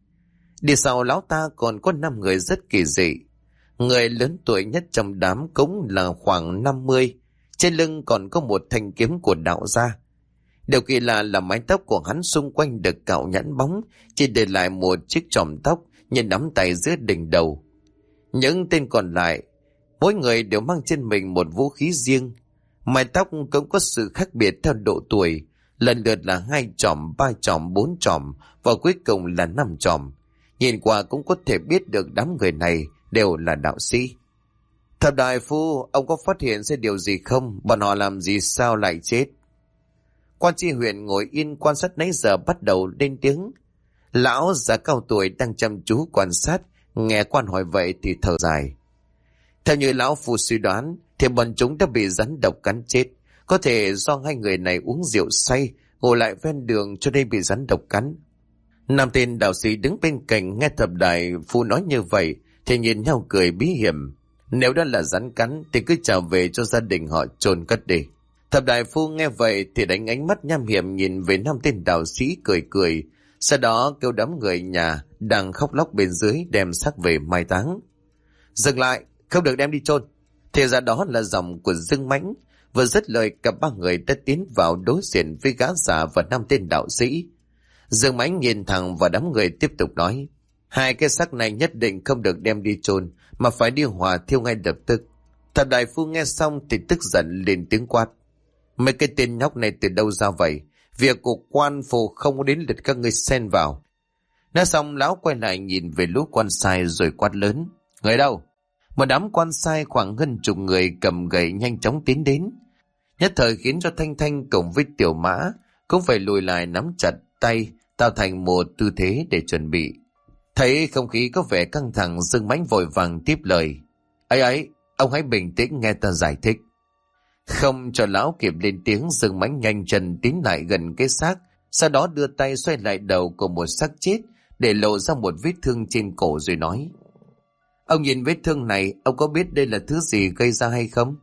Đi sau lão ta còn có 5 người rất kỳ dị. Người lớn tuổi nhất trong đám cũng là khoảng 50, trên lưng còn có một thanh kiếm của đạo gia. Điều kỳ lạ là mái tóc của hắn xung quanh được cạo nhẵn bóng, chỉ để lại một chiếc chòm tóc như nắm tay giữa đỉnh đầu. Những tên còn lại, mỗi người đều mang trên mình một vũ khí riêng. Mái tóc cũng có sự khác biệt theo độ tuổi, lần lượt là 2 chòm, 3 chòm, 4 chòm và cuối cùng là 5 chòm. Nhìn qua cũng có thể biết được đám người này đều là đạo sĩ. Thập đại phu, ông có phát hiện ra điều gì không? Bọn họ làm gì sao lại chết? Quan tri huyện ngồi yên quan sát nãy giờ bắt đầu lên tiếng. Lão già cao tuổi đang chăm chú quan sát, nghe quan hỏi vậy thì thở dài. Theo như lão phu suy đoán thì bọn chúng đã bị rắn độc cắn chết. Có thể do 2 người này uống rượu say, ngồi lại ven đường cho nên bị rắn độc cắn. 5 tên đạo sĩ đứng bên cạnh nghe thập đại phu nói như vậy thì nhìn nhau cười bí hiểm. Nếu đã là rắn cắn thì cứ trở về cho gia đình họ chôn cất đi. Thập đại phu nghe vậy thì đánh ánh mắt nham hiểm nhìn về 5 tên đạo sĩ cười cười. Sau đó kêu đám người nhà đang khóc lóc bên dưới đem xác về mai táng. Dừng lại, không được đem đi chôn. Thì ra đó là giọng của Dương Mãnh. Vừa dứt lời cả 3 người đã tiến vào đối diện với gã già và 5 tên đạo sĩ. Dương Mãnh nhìn thẳng vào đám người tiếp tục nói. 2 cái xác này nhất định không được đem đi chôn mà phải đi hỏa thiêu ngay lập tức. Thập đại phu nghe xong thì tức giận lên tiếng quát. Mấy cái tên nhóc này từ đâu ra vậy? Việc của quan phủ không có đến lượt các ngươi xen vào. Nói xong lão quay lại nhìn về lũ quan sai rồi quát lớn. Người đâu? Một đám quan sai khoảng hơn chục người cầm gậy nhanh chóng tiến đến. Nhất thời khiến cho Thanh Thanh cùng với Tiểu Mã cũng phải lùi lại nắm chặt tay, tạo thành một tư thế để chuẩn bị. Thấy không khí có vẻ căng thẳng, Dương Mãnh vội vàng tiếp lời. Ấy, ông hãy bình tĩnh nghe ta giải thích. Không cho lão kịp lên tiếng, Dương Mãnh nhanh chân tiến lại gần cái xác, sau đó đưa tay xoay lại đầu của một xác chết để lộ ra một vết thương trên cổ rồi nói. Ông nhìn vết thương này, ông có biết đây là thứ gì gây ra hay không?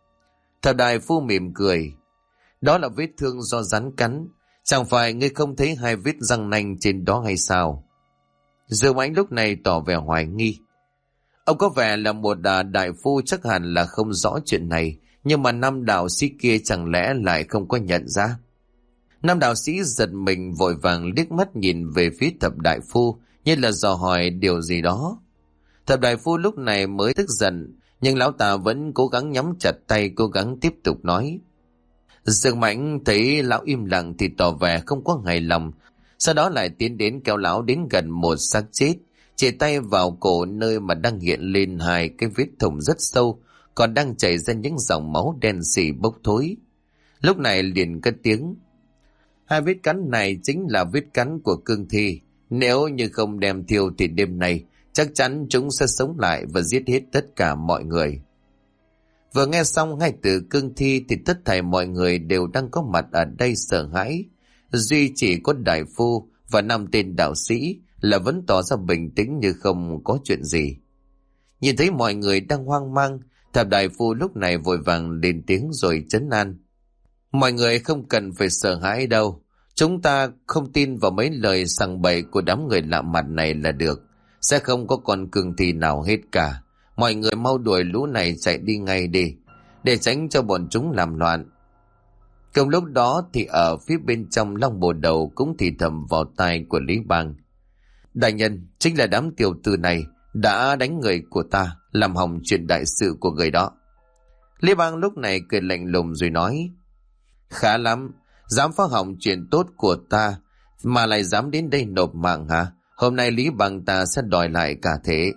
Thập đại phu mỉm cười. Đó là vết thương do rắn cắn. Chẳng phải ngươi không thấy 2 vết răng nanh trên đó hay sao? Dương Mãnh lúc này tỏ vẻ hoài nghi. Ông có vẻ là một đại phu, chắc hẳn là không rõ chuyện này, nhưng mà 5 đạo sĩ kia chẳng lẽ lại không có nhận ra? 5 đạo sĩ giật mình vội vàng liếc mắt nhìn về phía thập đại phu như là dò hỏi điều gì đó. Thập đại phu lúc này mới tức giận, nhưng lão ta vẫn cố gắng nhắm chặt tay, cố gắng tiếp tục nói. Dương Mãnh thấy lão im lặng thì tỏ vẻ không có hài lòng, sau đó lại tiến đến kéo lão đến gần một xác chết, chỉ tay vào cổ nơi mà đang hiện lên 2 cái vết thủng rất sâu, còn đang chảy ra những dòng máu đen sì bốc thối. Lúc này liền cất tiếng. 2 vết cắn này chính là vết cắn của cương thi. Nếu như không đem thiêu thì đêm nay chắc chắn chúng sẽ sống lại và giết hết tất cả mọi người. Vừa nghe xong 2 từ cương thi thì tất thảy mọi người đều đang có mặt ở đây sợ hãi. Duy chỉ có đại phu và 5 tên đạo sĩ là vẫn tỏ ra bình tĩnh như không có chuyện gì. Nhìn thấy mọi người đang hoang mang, thập đại phu lúc này vội vàng lên tiếng rồi trấn an. Mọi người không cần phải sợ hãi đâu. Chúng ta không tin vào mấy lời sằng bậy của đám người lạ mặt này là được. Sẽ không có con cương thi nào hết cả. Mọi người mau đuổi lũ này chạy đi ngay đi, để tránh cho bọn chúng làm loạn. Cùng lúc đó thì ở phía bên trong Long Bồ Đầu cũng thì thầm vào tai của Lý Bang. Đại nhân, chính là đám tiểu tử này đã đánh người của ta, làm hỏng chuyện đại sự của người đó. Lý Bang lúc này cười lạnh lùng rồi nói. Khá lắm, dám phá hỏng chuyện tốt của ta mà lại dám đến đây nộp mạng hả? Hôm nay Lý Bang ta sẽ đòi lại cả thế.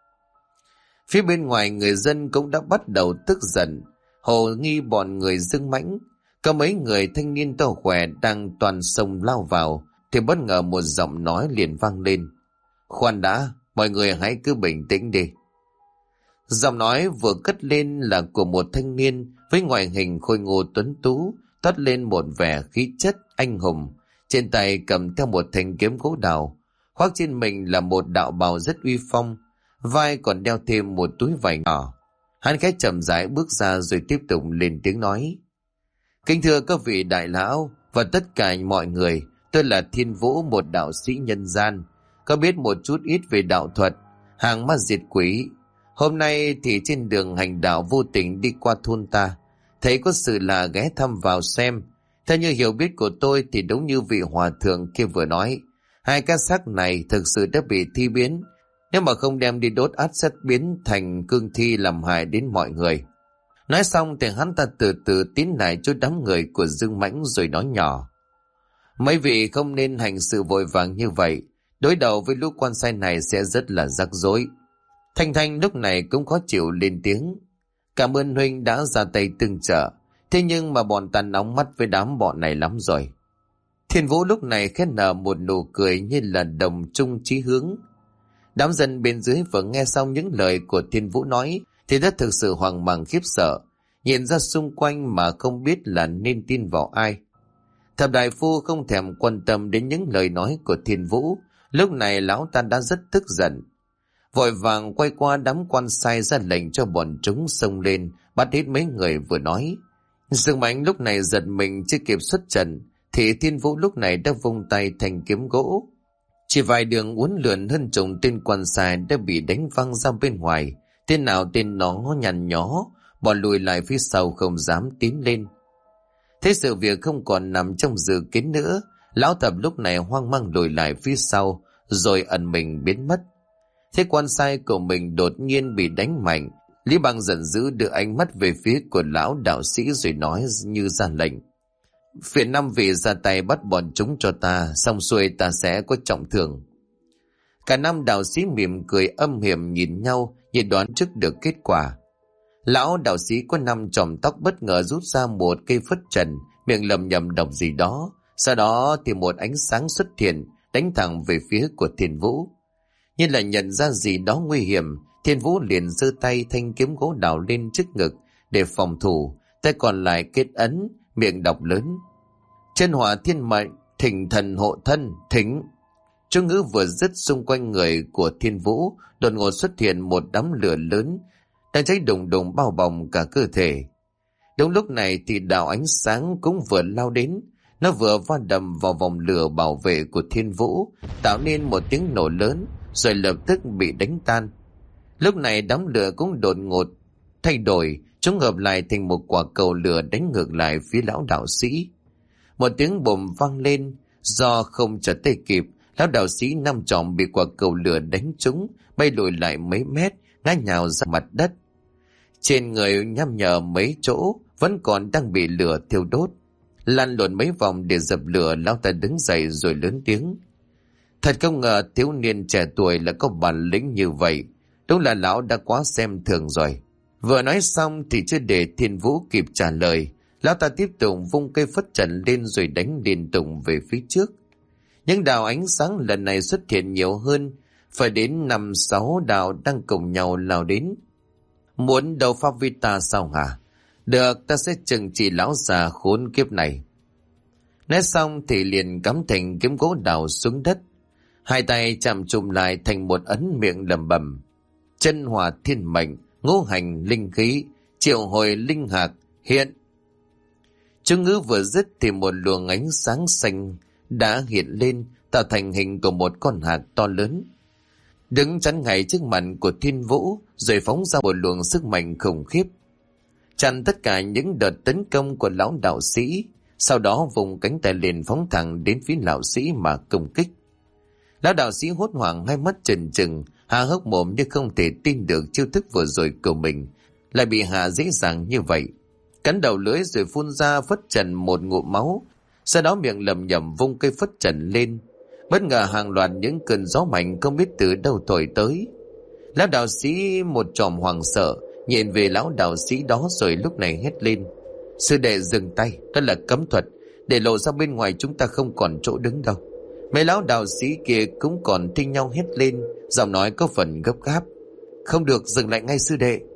Phía bên ngoài người dân cũng đã bắt đầu tức giận, hồ nghi bọn người Dương Mãnh. Có mấy người thanh niên to khỏe đang toàn sông lao vào thì bất ngờ một giọng nói liền vang lên. Khoan đã, mọi người hãy cứ bình tĩnh đi. Giọng nói vừa cất lên là của một thanh niên với ngoại hình khôi ngô tuấn tú, toát lên một vẻ khí chất anh hùng. Trên tay cầm theo một thanh kiếm gỗ đào, khoác trên mình là một đạo bào rất uy phong, vai còn đeo thêm một túi vải nhỏ. Hắn khẽ chậm rãi bước ra rồi tiếp tục lên tiếng nói: Kính thưa các vị đại lão và tất cả mọi người, tôi là Thiên Vũ, một đạo sĩ nhân gian, có biết một chút ít về đạo thuật, hàng ma diệt quỷ. Hôm nay thì trên đường hành đạo vô tình đi qua thôn ta, thấy có sự là ghé thăm vào xem. Theo như hiểu biết của tôi thì đúng như vị hòa thượng kia vừa nói, hai cái xác này thực sự đã bị thi biến, nếu mà không đem đi đốt ắt sẽ biến thành cương thi làm hại đến mọi người. Nói xong thì hắn ta từ từ tiến lại chỗ đám người của Dương Mãnh rồi nói nhỏ: Mấy vị không nên hành sự vội vàng như vậy, đối đầu với lũ quan sai này sẽ rất là rắc rối. Thanh Thanh lúc này cũng khó chịu lên tiếng: Cảm ơn huynh đã ra tay tương trợ, thế nhưng mà bọn ta nóng mắt với đám bọn này lắm rồi. Thiên Vũ lúc này khẽ nở một nụ cười như là đồng chung chí hướng. Đám dân bên dưới vừa nghe xong những lời của Thiên Vũ nói thì đã thực sự hoang mang khiếp sợ, nhìn ra xung quanh mà không biết là nên tin vào ai. Thập đại phu không thèm quan tâm đến những lời nói của Thiên Vũ, lúc này lão ta đã rất tức giận. Vội vàng quay qua đám quan sai ra lệnh cho bọn chúng xông lên bắt hết mấy người vừa nói. Dương Mãnh lúc này giật mình chưa kịp xuất trận thì Thiên Vũ lúc này đã vung tay thành kiếm gỗ. Chỉ vài đường uốn lượn hơn chục tên quan sai đã bị đánh văng ra bên ngoài, tên nào tên nó nhăn nhó bỏ lùi lại phía sau không dám tiến lên. Thế sự việc không còn nằm trong dự kiến nữa, lão Thập lúc này hoang mang lùi lại phía sau rồi ẩn mình biến mất. Thế quan sai của mình đột nhiên bị đánh mạnh, Lý Băng giận dữ đưa ánh mắt về phía của lão đạo sĩ rồi nói như ra lệnh: Phiền 5 vị ra tay bắt bọn chúng cho ta, xong xuôi ta sẽ có trọng thưởng. Cả 5 đạo sĩ mỉm cười âm hiểm nhìn nhau như đoán trước được kết quả. Lão đạo sĩ có 5 chòm tóc bất ngờ rút ra một cây phất trần, miệng lầm nhầm đọc gì đó. Sau đó thì một ánh sáng xuất hiện đánh thẳng về phía của Thiên Vũ. Như là nhận ra gì đó nguy hiểm, Thiên Vũ liền giơ tay thanh kiếm gỗ đào lên trước ngực để phòng thủ, tay còn lại kết ấn, miệng đọc lớn: Chân hỏa thiên mệnh, thỉnh thần hộ thân, thỉnh. Chú ngữ vừa dứt, xung quanh người của Thiên Vũ đột ngột xuất hiện một đám lửa lớn đang cháy đùng đùng bao bọc cả cơ thể. Đúng lúc này thì đạo ánh sáng cũng vừa lao đến, nó vừa va đầm vào vòng lửa bảo vệ của Thiên Vũ, tạo nên một tiếng nổ lớn rồi lập tức bị đánh tan. Lúc này đám lửa cũng đột ngột thay đổi, chúng hợp lại thành một quả cầu lửa đánh ngược lại phía lão đạo sĩ. Một tiếng bùm vang lên, do không trở tay kịp, lão đạo sĩ 5 chòm bị quả cầu lửa đánh trúng, bay lùi lại mấy mét, ngã nhào ra mặt đất. Trên người nhăm nhở mấy chỗ vẫn còn đang bị lửa thiêu đốt. Lăn lộn mấy vòng để dập lửa, lão ta đứng dậy rồi lớn tiếng: Thật không ngờ thiếu niên trẻ tuổi là có bản lĩnh như vậy, đúng là lão đã quá xem thường rồi. Vừa nói xong thì chưa để Thiên Vũ kịp trả lời, lão ta tiếp tục vung cây phất trần lên rồi đánh liên tục về phía trước. Những đạo ánh sáng lần này xuất hiện nhiều hơn, phải đến 5-6 đạo đang cùng nhau lao đến. Muốn đấu pháp với ta sao hả? Được, ta sẽ trừng trị lão già khốn kiếp này. Nói xong thì liền cắm thành kiếm gỗ đào xuống đất, hai tay chạm chụm lại thành một ấn, miệng lẩm bẩm: Chân hỏa thiên mệnh, ngũ hành linh khí, triệu hồi linh hạc, hiện. Chú ngữ vừa dứt thì một luồng ánh sáng xanh đã hiện lên, tạo thành hình của một con hạc to lớn, đứng chắn ngay trước mặt của Thiên Vũ, rồi phóng ra một luồng sức mạnh khủng khiếp, chặn tất cả những đợt tấn công của lão đạo sĩ. Sau đó vùng cánh tay liền phóng thẳng đến phía lão sĩ mà công kích. Lão đạo sĩ hốt hoảng, hai mắt trừng trừng, há hốc mồm như không thể tin được chiêu thức vừa rồi của mình lại bị hạ dễ dàng như vậy. Cắn đầu lưỡi rồi phun ra phất trần một ngụm máu, sau đó miệng lẩm nhẩm vung cây phất trần lên. Bất ngờ hàng loạt những cơn gió mạnh không biết từ đâu thổi tới. Lão đạo sĩ một tròm hoảng sợ nhìn về lão đạo sĩ đó rồi lúc này hét lên: Sư đệ dừng tay, đó là cấm thuật, để lộ ra bên ngoài chúng ta không còn chỗ đứng đâu. Mấy lão đạo sĩ kia cũng còn thi nhau hét lên, giọng nói có phần gấp gáp: Không được, dừng lại ngay sư đệ.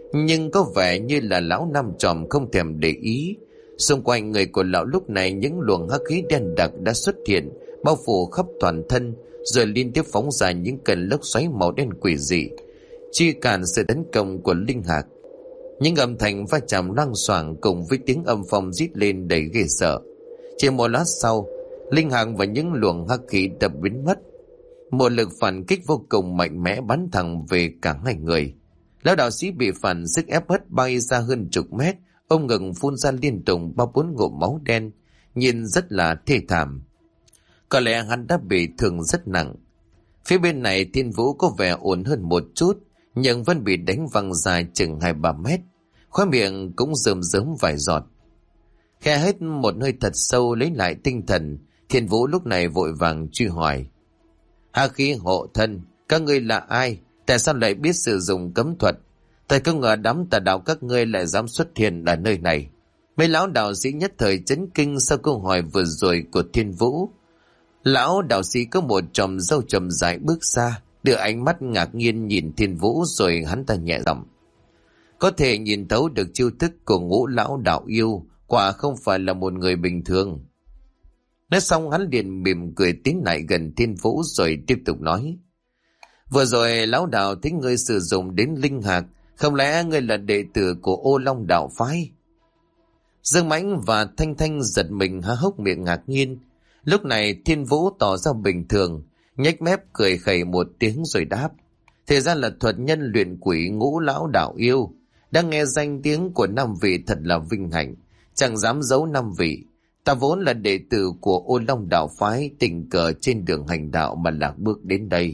nhưng có vẻ như là lão Năm Chòm không thèm để ý. Xung quanh người của lão lúc này những luồng hắc khí đen đặc đã xuất hiện, bao phủ khắp toàn thân, rồi liên tiếp phóng ra những cơn lốc xoáy màu đen quỷ dị, chia cản sự tấn công của linh hạc. Những âm thanh va chạm loang xoảng cùng với tiếng âm phong rít lên đầy ghê sợ. Chỉ một lát sau, linh hạc và những luồng hắc khí đập biến mất. Một lực phản kích vô cùng mạnh mẽ bắn thẳng về cả hai người. Lão đạo sĩ bị phản sức ép hất bay ra hơn chục mét, ông ngừng phun ra liên tục 3-4 ngụm máu đen, nhìn rất là thê thảm. Có lẽ hắn đã bị thương rất nặng. Phía bên này Thiên Vũ có vẻ ổn hơn một chút, nhưng vẫn bị đánh văng dài chừng 2-3 mét, khóe miệng cũng rơm rớm vài giọt. Khe hết một hơi thật sâu lấy lại tinh thần, Thiên Vũ lúc này vội vàng truy hỏi: Hắc khí hộ thân, các ngươi là ai? Tại sao lại biết sử dụng cấm thuật? Thầy không ngờ đám tà đạo các ngươi lại dám xuất hiện ở nơi này. Mấy lão đạo sĩ nhất thời chấn kinh sau câu hỏi vừa rồi của Thiên Vũ. Lão đạo sĩ có một chòm râu chậm rãi bước ra, đưa ánh mắt ngạc nhiên nhìn Thiên Vũ, rồi hắn ta nhẹ giọng: Có thể nhìn thấu được chiêu thức của Ngũ lão đạo yêu, quả không phải là một người bình thường. Nói xong hắn liền mỉm cười tiến lại gần Thiên Vũ rồi tiếp tục nói: Vừa rồi lão đạo thấy ngươi sử dụng đến linh hạc, không lẽ ngươi là đệ tử của Ô Long đạo phái? Dương Mãnh và Thanh Thanh giật mình há hốc miệng ngạc nhiên. Lúc này Thiên Vũ tỏ ra bình thường, nhếch mép cười khẩy một tiếng rồi đáp: Thì ra là thuật nhân luyện quỷ Ngũ lão đạo yêu. Đang nghe danh tiếng của năm vị thật là vinh hạnh, chẳng dám giấu năm vị. Ta vốn là đệ tử của Ô Long đạo phái, tình cờ trên đường hành đạo mà lạc bước đến đây.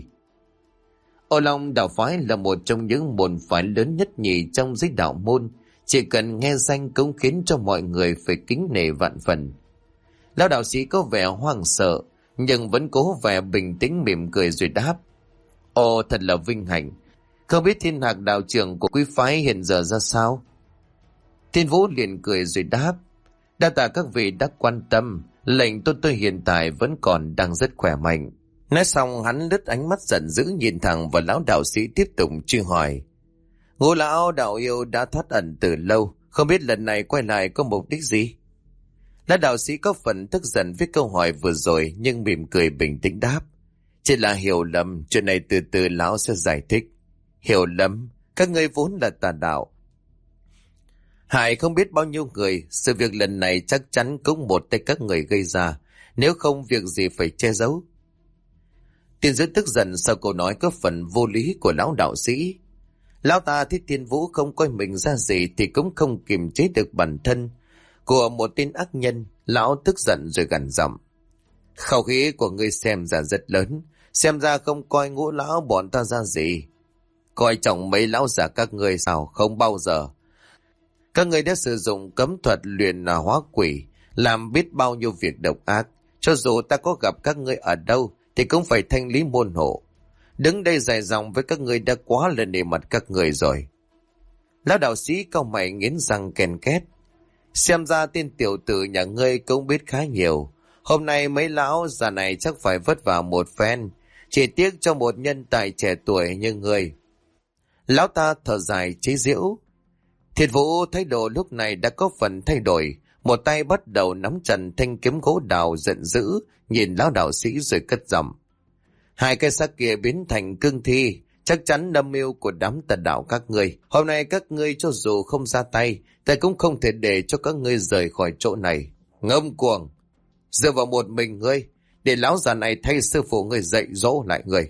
Ô Long đạo phái là một trong những môn phái lớn nhất nhì trong giới đạo môn, chỉ cần nghe danh cũng khiến cho mọi người phải kính nể vạn phần. Lão đạo sĩ có vẻ hoang sợ, nhưng vẫn cố vẻ bình tĩnh mỉm cười rồi đáp: Ồ, thật là vinh hạnh. Không biết Thiên Hạc đạo trưởng của quý phái hiện giờ ra sao? Thiên Vũ liền cười rồi đáp: Đa tạ các vị đã quan tâm, lệnh tôi hiện tại vẫn còn đang rất khỏe mạnh. Nói xong hắn lướt ánh mắt giận dữ nhìn thẳng vào lão đạo sĩ, tiếp tục truy hỏi: Ngũ lão đạo yêu đã thoát ẩn từ lâu, không biết lần này quay lại có mục đích gì? Lão đạo sĩ có phần tức giận với câu hỏi vừa rồi, nhưng mỉm cười bình tĩnh đáp: Chỉ là hiểu lầm, chuyện này từ từ lão sẽ giải thích. Hiểu lầm? Các ngươi vốn là tà đạo, hại không biết bao nhiêu người. Sự việc lần này chắc chắn cũng một tay các người gây ra, nếu không việc gì phải che giấu. Tiên giới tức giận sau câu nói có phần vô lý của lão đạo sĩ. Lão ta thấy Thiên Vũ không coi mình ra gì thì cũng không kiềm chế được bản thân của một tên ác nhân. Lão tức giận rồi gằn giọng: Khẩu khí của ngươi xem ra rất lớn, xem ra không coi Ngũ lão bọn ta ra gì. Coi trọng mấy lão già các ngươi sao? Không bao giờ. Các ngươi đã sử dụng cấm thuật luyện hóa quỷ, làm biết bao nhiêu việc độc ác. Cho dù ta có gặp các ngươi ở đâu thì cũng phải thanh lý môn hộ. Đứng đây dài dòng với các ngươi đã quá là nể mặt các người rồi. Lão đạo sĩ cau mày nghiến răng ken két: Xem ra tên tiểu tử nhà ngươi cũng biết khá nhiều. Hôm nay mấy lão già này chắc phải vất vả một phen, chỉ tiếc cho một nhân tài trẻ tuổi như ngươi. Lão ta thở dài chế giễu. Thiên Vũ thái độ lúc này đã có phần thay đổi, một tay bắt đầu nắm chặt thanh kiếm gỗ đào, giận dữ nhìn lão đạo sĩ rồi cất giọng: Hai cái xác kia biến thành cương thi, chắc chắn âm mưu của đám tà đạo các ngươi. Hôm nay các ngươi cho dù không ra tay, ta cũng không thể để cho các ngươi rời khỏi chỗ này. Ngông cuồng, dựa vào một mình ngươi, để lão già này thay sư phụ ngươi dạy dỗ lại ngươi.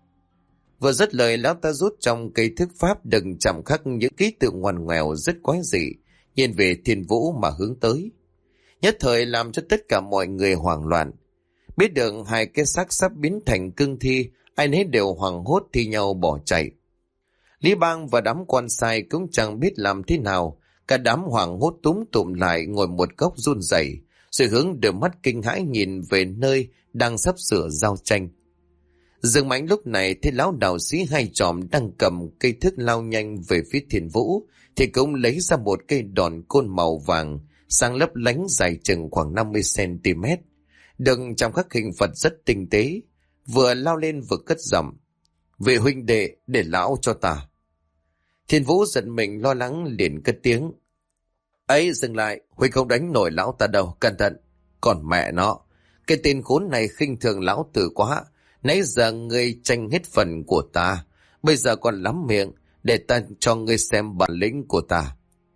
Vừa dứt lời, lão ta rút trong cây thước pháp đừng chạm khắc những ký tự ngoằn ngoèo rất quái dị, nhìn về Thiên Vũ mà hướng tới. Nhất thời làm cho tất cả mọi người hoảng loạn. Biết được hai cái xác sắp biến thành cương thi, ai nấy đều hoảng hốt thi nhau bỏ chạy. Lý Bang và đám quan sai cũng chẳng biết làm thế nào, cả đám hoảng hốt túm tụm lại ngồi một góc run rẩy, rồi hướng đôi mắt kinh hãi nhìn về nơi đang sắp sửa giao tranh. Dương Mãnh lúc này thấy lão đạo sĩ hai chòm đang cầm cây thước lao nhanh về phía Thiên Vũ, thì cũng lấy ra một cây đòn côn màu vàng sáng lấp lánh dài chừng khoảng 50 cm, đừng trong khắc hình Phật rất tinh tế, vừa lao lên vừa cất giọng: Vị huynh đệ, để lão cho ta. Thiên Vũ giật mình lo lắng liền cất tiếng. Ấy, dừng lại, Huynh không đánh nổi lão ta đâu, cẩn thận. Còn mẹ nó, cái tên khốn này khinh thường lão tử quá. Nãy giờ ngươi tranh hết phần của ta, bây giờ còn lắm miệng, để ta cho ngươi xem bản lĩnh của ta.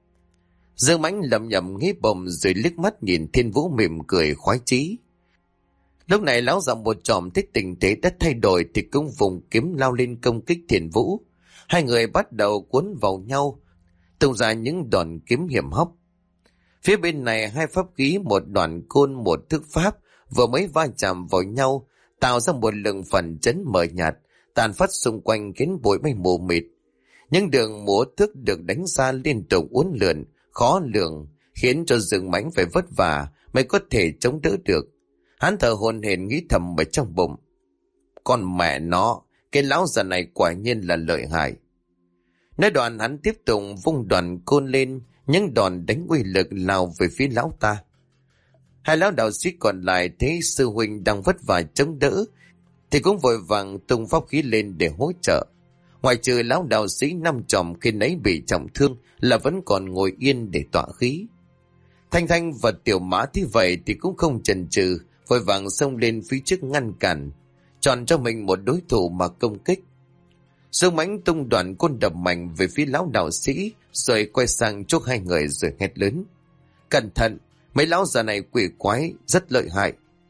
Dương Mãnh lẩm nhẩm nghĩ bồng rồi liếc mắt nhìn Thiên Vũ mỉm cười khoái chí. Lúc này lão già một chòm thích tình thế đã thay đổi thì cũng vùng kiếm lao lên công kích Thiên Vũ. Hai người bắt đầu cuốn vào nhau, tung ra những đòn kiếm hiểm hóc. Phía bên này hai pháp khí, một đoạn côn một thức pháp, vừa mới va chạm vào nhau, tạo ra một lượng phần chấn mờ nhạt, tàn phát xung quanh khiến bụi mây mù mịt. Những đường múa thức được đánh ra liên tục uốn lượn, khó lường, khiến cho Dương Mãnh phải vất vả mới có thể chống đỡ được. Hắn thở hổn hển nghĩ thầm ở trong bụng. Con mẹ nó, cái lão già này quả nhiên là lợi hại. Nói đoạn hắn tiếp tục vung đoàn côn lên, những đòn đánh uy lực lao về phía lão ta. Hai lão đạo sĩ còn lại thấy sư huynh đang vất vả chống đỡ thì cũng vội vàng tung pháp khí lên để hỗ trợ. Ngoài trừ lão đạo sĩ năm chòm khi nấy bị trọng thương là vẫn còn ngồi yên để tọa khí. Thanh Thanh và Tiểu Mã thế vậy thì cũng không chần chừ, vội vàng xông lên phía trước ngăn cản, chọn cho mình một đối thủ mà công kích. Dương Mãnh tung đoạn côn đập mạnh về phía lão đạo sĩ, rồi quay sang chúc hai người rồi hét lớn. Cẩn thận, mấy lão già này quỷ quái, rất lợi hại.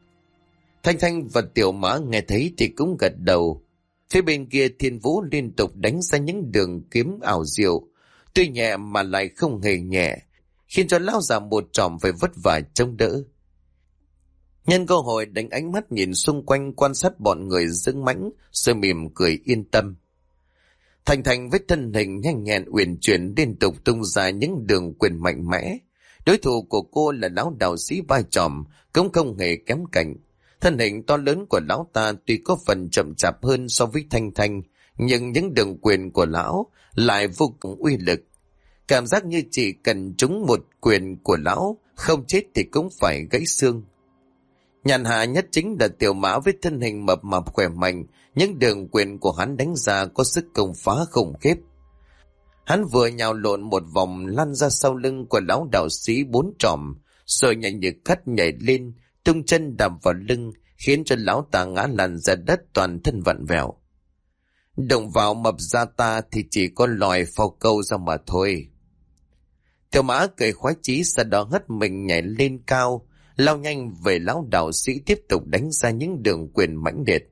Thanh Thanh và Tiểu Mã nghe thấy thì cũng gật đầu. Phía bên kia Thiên Vũ liên tục đánh ra những đường kiếm ảo diệu, tuy nhẹ mà lại không hề nhẹ, khiến cho lão già một tròm phải vất vả chống đỡ. Nhân cơ hội đánh ánh mắt nhìn xung quanh quan sát bọn người Dương Mãnh, rồi mỉm cười yên tâm. Thanh Thanh với thân hình nhanh nhẹn uyển chuyển liên tục tung ra những đường quyền mạnh mẽ. Đối thủ của cô là lão đạo sĩ vai tròm, cũng không hề kém cạnh. Thân hình to lớn của lão ta tuy có phần chậm chạp hơn so với Thanh Thanh, nhưng những đường quyền của lão lại vô cùng uy lực. Cảm giác như chỉ cần trúng một quyền của lão, không chết thì cũng phải gãy xương. Nhàn hạ nhất chính là Tiểu Mã với thân hình mập mạp khỏe mạnh, những đường quyền của hắn đánh ra có sức công phá khủng khiếp. Hắn vừa nhào lộn một vòng lăn ra sau lưng của lão đạo sĩ bốn tròm, rồi nhanh như cắt nhảy lên, tung chân đạp vào lưng, khiến cho lão ta ngã lăn ra đất toàn thân vặn vẹo. Động vào mập ra ta thì chỉ có lòi phao câu ra mà thôi. Tiểu Mã cười khoái chí, sau đó hất mình nhảy lên cao, lao nhanh về lão đạo sĩ tiếp tục đánh ra những đường quyền mãnh liệt.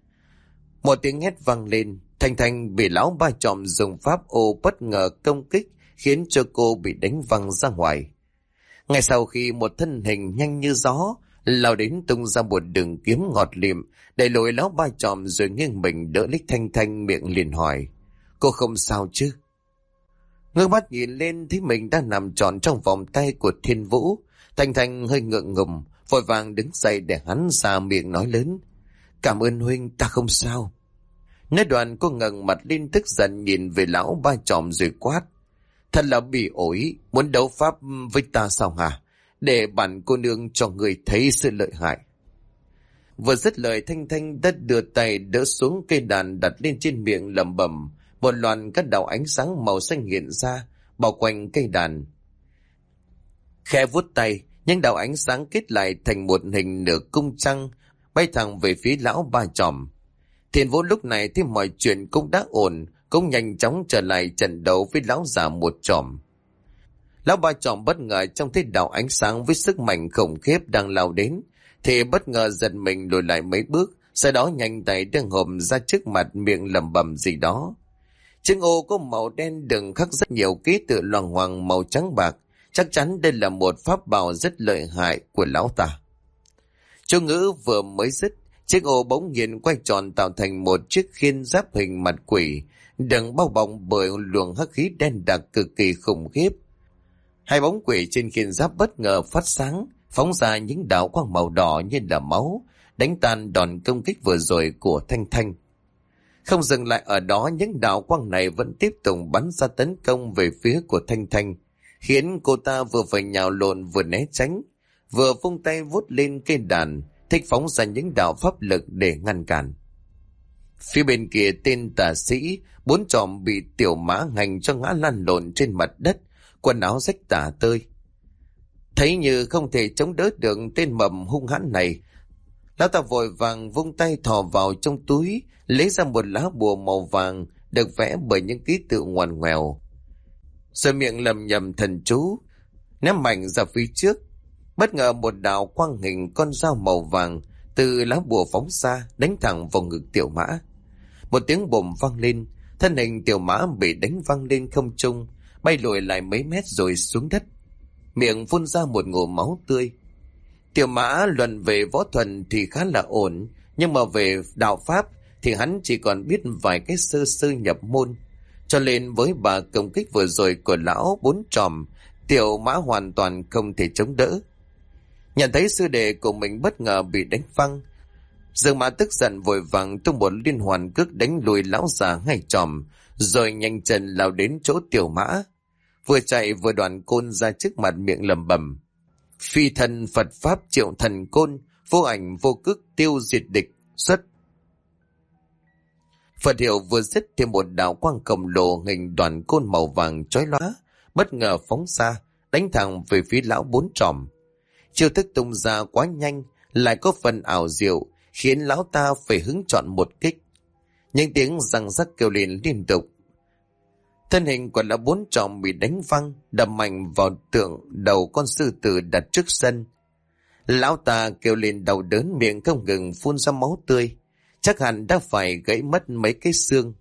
Một tiếng hét vang lên, Thanh Thanh bị lão ba tròm dùng pháp ô bất ngờ công kích, khiến cho cô bị đánh văng ra ngoài. Ngay sau khi một thân hình nhanh như gió lao đến tung ra một đường kiếm ngọt lịm, đẩy lùi lão ba tròm rồi nghiêng mình đỡ lấy Thanh Thanh, miệng liền hỏi: Cô không sao chứ? Ngước mắt nhìn lên thấy mình đang nằm trọn trong vòng tay của Thiên Vũ. Thanh Thanh hơi ngượng ngùng, vội vàng đứng dậy để hắn ra miệng nói lớn: Cảm ơn huynh, ta không sao. Nói đoạn cô ngẩng mặt lên tức giận nhìn về lão ba tròm rồi quát: Thật là bị ổi, muốn đấu pháp với ta sao hả? Để bản cô nương cho người thấy sự lợi hại. Vừa dứt lời, Thanh Thanh đã đưa tay đỡ xuống cây đàn đặt lên trên miệng lẩm bẩm, một loạt các đạo ánh sáng màu xanh hiện ra bao quanh cây đàn. Khẽ vuốt tay, những đạo ánh sáng kết lại thành một hình nửa cung trăng, bay thẳng về phía lão ba tròm. Thiên Vũ lúc này thấy mọi chuyện cũng đã ổn, cũng nhanh chóng trở lại trận đấu với lão già một tròm. Lão ba tròm bất ngờ trong thấy đạo ánh sáng với sức mạnh khủng khiếp đang lao đến, thì bất ngờ giật mình lùi lại mấy bước, sau đó nhanh tay đưa hộp ra trước mặt, miệng lẩm bẩm gì đó. Chiếc ô có màu đen đừng khắc rất nhiều ký tự loằng hoàng màu trắng bạc, chắc chắn đây là một pháp bảo rất lợi hại của lão ta. Chú ngữ vừa mới dứt, chiếc ô bỗng nhiên quay tròn tạo thành một chiếc khiên giáp hình mặt quỷ, đừng bao bọc bởi luồng hắc khí đen đặc cực kỳ khủng khiếp. Hai bóng quỷ trên khiên giáp bất ngờ phát sáng, phóng ra những đạo quang màu đỏ như là máu, đánh tan đòn công kích vừa rồi của Thanh Thanh. Không dừng lại ở đó, những đạo quang này vẫn tiếp tục bắn ra tấn công về phía của Thanh Thanh, khiến cô ta vừa phải nhào lộn vừa né tránh, vừa vung tay vuốt lên cây đàn, thích phóng ra những đạo pháp lực để ngăn cản. Phía bên kia tên tà sĩ, 4 chòm bị tiểu mã hành cho ngã lăn lộn trên mặt đất, quần áo rách tả tơi. Thấy như không thể chống đỡ được tên mầm hung hãn này, lão ta vội vàng vung tay thò vào trong túi, lấy ra một lá bùa màu vàng được vẽ bởi những ký tự ngoằn ngoèo, rồi miệng lầm nhầm thần chú, ném mạnh ra phía trước. Bất ngờ một đạo quang hình con dao màu vàng từ lá bùa phóng ra, đánh thẳng vào ngực tiểu mã. Một tiếng bùm vang lên, thân hình tiểu mã bị đánh văng lên không trung, bay lùi lại mấy mét rồi xuống đất, miệng phun ra một ngụm máu tươi. Tiểu mã luận về võ thuật thì khá là ổn, nhưng mà về đạo pháp thì hắn chỉ còn biết vài cái sơ sơ nhập môn. Cho nên với bà công kích vừa rồi của lão 4 chòm, tiểu mã hoàn toàn không thể chống đỡ. Nhận thấy sư đệ của mình bất ngờ bị đánh văng, Dương Mã tức giận vội vàng tung một liên hoàn cước đánh lùi lão già 2 chòm, rồi nhanh chân lao đến chỗ tiểu mã. Vừa chạy vừa đoạn côn ra trước mặt, miệng lẩm bẩm: phi thần Phật pháp triệu thần côn, vô ảnh vô cước tiêu diệt địch xuất. Phật hiệu vừa dứt thì một đạo quang khổng lồ hình đoàn côn màu vàng chói lóa bất ngờ phóng ra, đánh thẳng về phía lão 4 chòm. Chiêu thức tung ra quá nhanh, lại có phần ảo diệu, khiến lão ta phải hứng chọn một kích. Những tiếng răng rắc kêu lên liên tục. Thân hình của lão 4 chòm bị đánh văng, đập mạnh vào tượng đầu con sư tử đặt trước sân. Lão ta kêu lên đau đớn, miệng không ngừng phun ra máu tươi, chắc hẳn đã phải gãy mất mấy cái xương.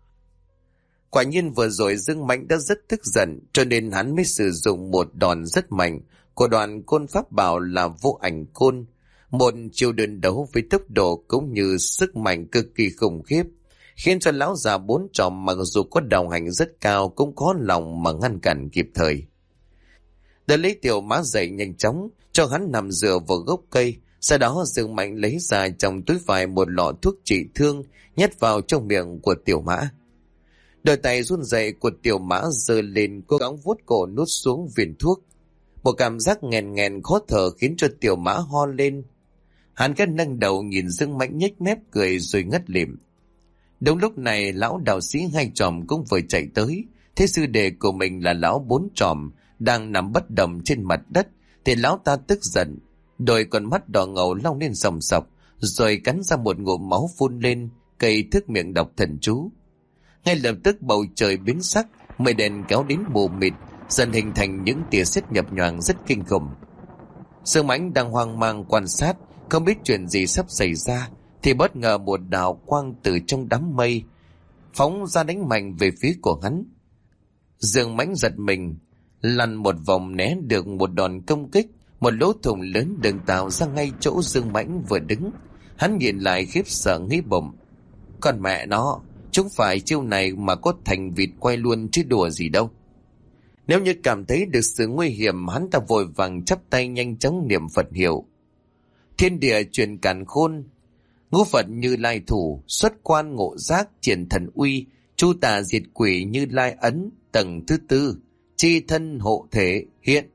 Quả nhiên vừa rồi Dương Mãnh đã rất tức giận, cho nên hắn mới sử dụng một đòn rất mạnh của đoàn côn pháp bảo là vô ảnh côn, một chiêu đơn đấu với tốc độ cũng như sức mạnh cực kỳ khủng khiếp, khiến cho lão già 4 chòm mặc dù có đạo hành rất cao cũng khó lòng mà ngăn cản kịp thời. Đợi lấy tiểu mã dậy nhanh chóng, cho hắn nằm dựa vào gốc cây. Sau đó Dương Mạnh lấy ra trong túi vải một lọ thuốc trị thương, nhét vào trong miệng của tiểu mã. Đôi tay run rẩy của tiểu mã giơ lên, cố gắng vuốt cổ nuốt xuống viên thuốc. Một cảm giác nghèn nghèn khó thở khiến cho tiểu mã ho lên. Hắn cái nâng đầu nhìn Dương Mạnh nhếch mép cười rồi ngất lịm. Đúng lúc này lão đạo sĩ 2 chòm cũng vừa chạy tới, thấy sư đệ của mình là lão 4 chòm đang nằm bất động trên mặt đất thì lão ta tức giận, đôi con mắt đỏ ngầu long lên sòng sọc, rồi cắn ra một ngụm máu phun lên, cây thước miệng đọc thần chú. Ngay lập tức bầu trời biến sắc, mây đen kéo đến mù mịt, dần hình thành những tia sét nhập nhoàng rất kinh khủng. Dương Mãnh đang hoang mang quan sát, không biết chuyện gì sắp xảy ra, thì bất ngờ một đạo quang từ trong đám mây phóng ra đánh mạnh về phía của hắn. Dương Mãnh giật mình, lăn một vòng né được một đòn công kích. Một lỗ thủng lớn được tạo ra ngay chỗ Dương Mãnh vừa đứng. Hắn nhìn lại khiếp sợ nghĩ bụng: con mẹ nó, chúng phải chiêu này mà có thành vịt quay luôn chứ đùa gì đâu. Nếu như cảm thấy được sự nguy hiểm, hắn ta vội vàng chắp tay nhanh chóng niệm Phật hiệu: thiên địa truyền càn khôn, ngũ Phật Như Lai thủ, xuất quan ngộ giác triển thần uy, chu tà diệt quỷ Như Lai ấn, tầng thứ 4, chi thân hộ thể hiện.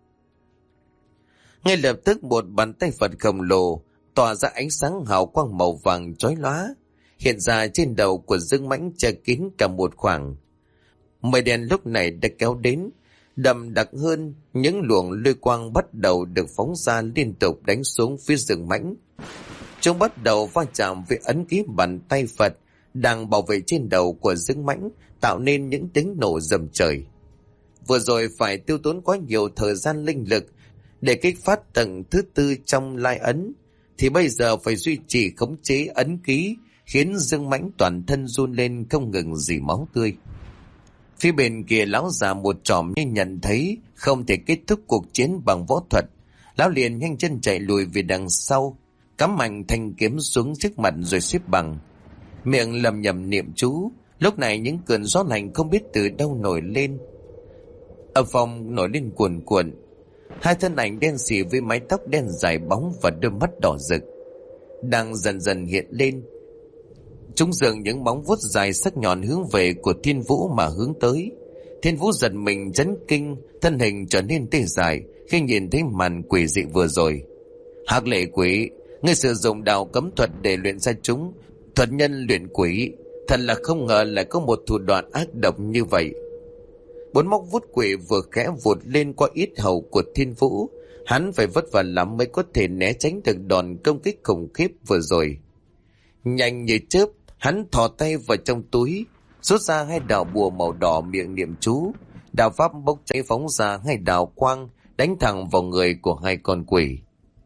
Ngay lập tức một bàn tay Phật khổng lồ tỏa ra ánh sáng hào quang màu vàng chói lóa, hiện ra trên đầu của Dương Mãnh che kín cả một khoảng. Mây đen lúc này đã kéo đến, đậm đặc hơn, những luồng lôi quang bắt đầu được phóng ra liên tục đánh xuống phía Dương Mãnh. Chúng bắt đầu va chạm với ấn ký bàn tay Phật đang bảo vệ trên đầu của Dương Mãnh, tạo nên những tiếng nổ rầm trời. Vừa rồi phải tiêu tốn quá nhiều thời gian linh lực để kích phát tầng thứ 4 trong lai ấn, thì bây giờ phải duy trì khống chế ấn ký, khiến Dương Mãnh toàn thân run lên không ngừng rỉ máu tươi. Phía bên kia lão già 1 chòm như nhận thấy không thể kết thúc cuộc chiến bằng võ thuật, lão liền nhanh chân chạy lùi về đằng sau, cắm mạnh thanh kiếm xuống trước mặt rồi xếp bằng, miệng lầm nhầm niệm chú. Lúc này những cơn gió lạnh không biết từ đâu nổi lên, ở phòng nổi lên cuồn cuộn. 2 thân ảnh đen xì với mái tóc đen dài bóng và đôi mắt đỏ rực đang dần dần hiện lên. Chúng dường những móng vuốt dài sắc nhọn hướng về của Thiên Vũ mà hướng tới. Thiên Vũ giật mình chấn kinh, thân hình trở nên tê dại khi nhìn thấy màn quỷ dị vừa rồi. Hắc Lệ Quỷ, ngươi sử dụng đạo cấm thuật để luyện ra chúng, Thuật nhân luyện quỷ, thật là không ngờ lại có một thủ đoạn ác độc như vậy. Bốn móc vuốt quỷ vừa khẽ vụt lên qua yết hầu của Thiên Vũ. Hắn phải vất vả lắm mới có thể né tránh được đòn công kích khủng khiếp vừa rồi. Nhanh như chớp, hắn thò tay vào trong túi, rút ra 2 đạo bùa màu đỏ, miệng niệm chú. Đạo pháp bốc cháy phóng ra 2 đạo quang đánh thẳng vào người của 2 con quỷ.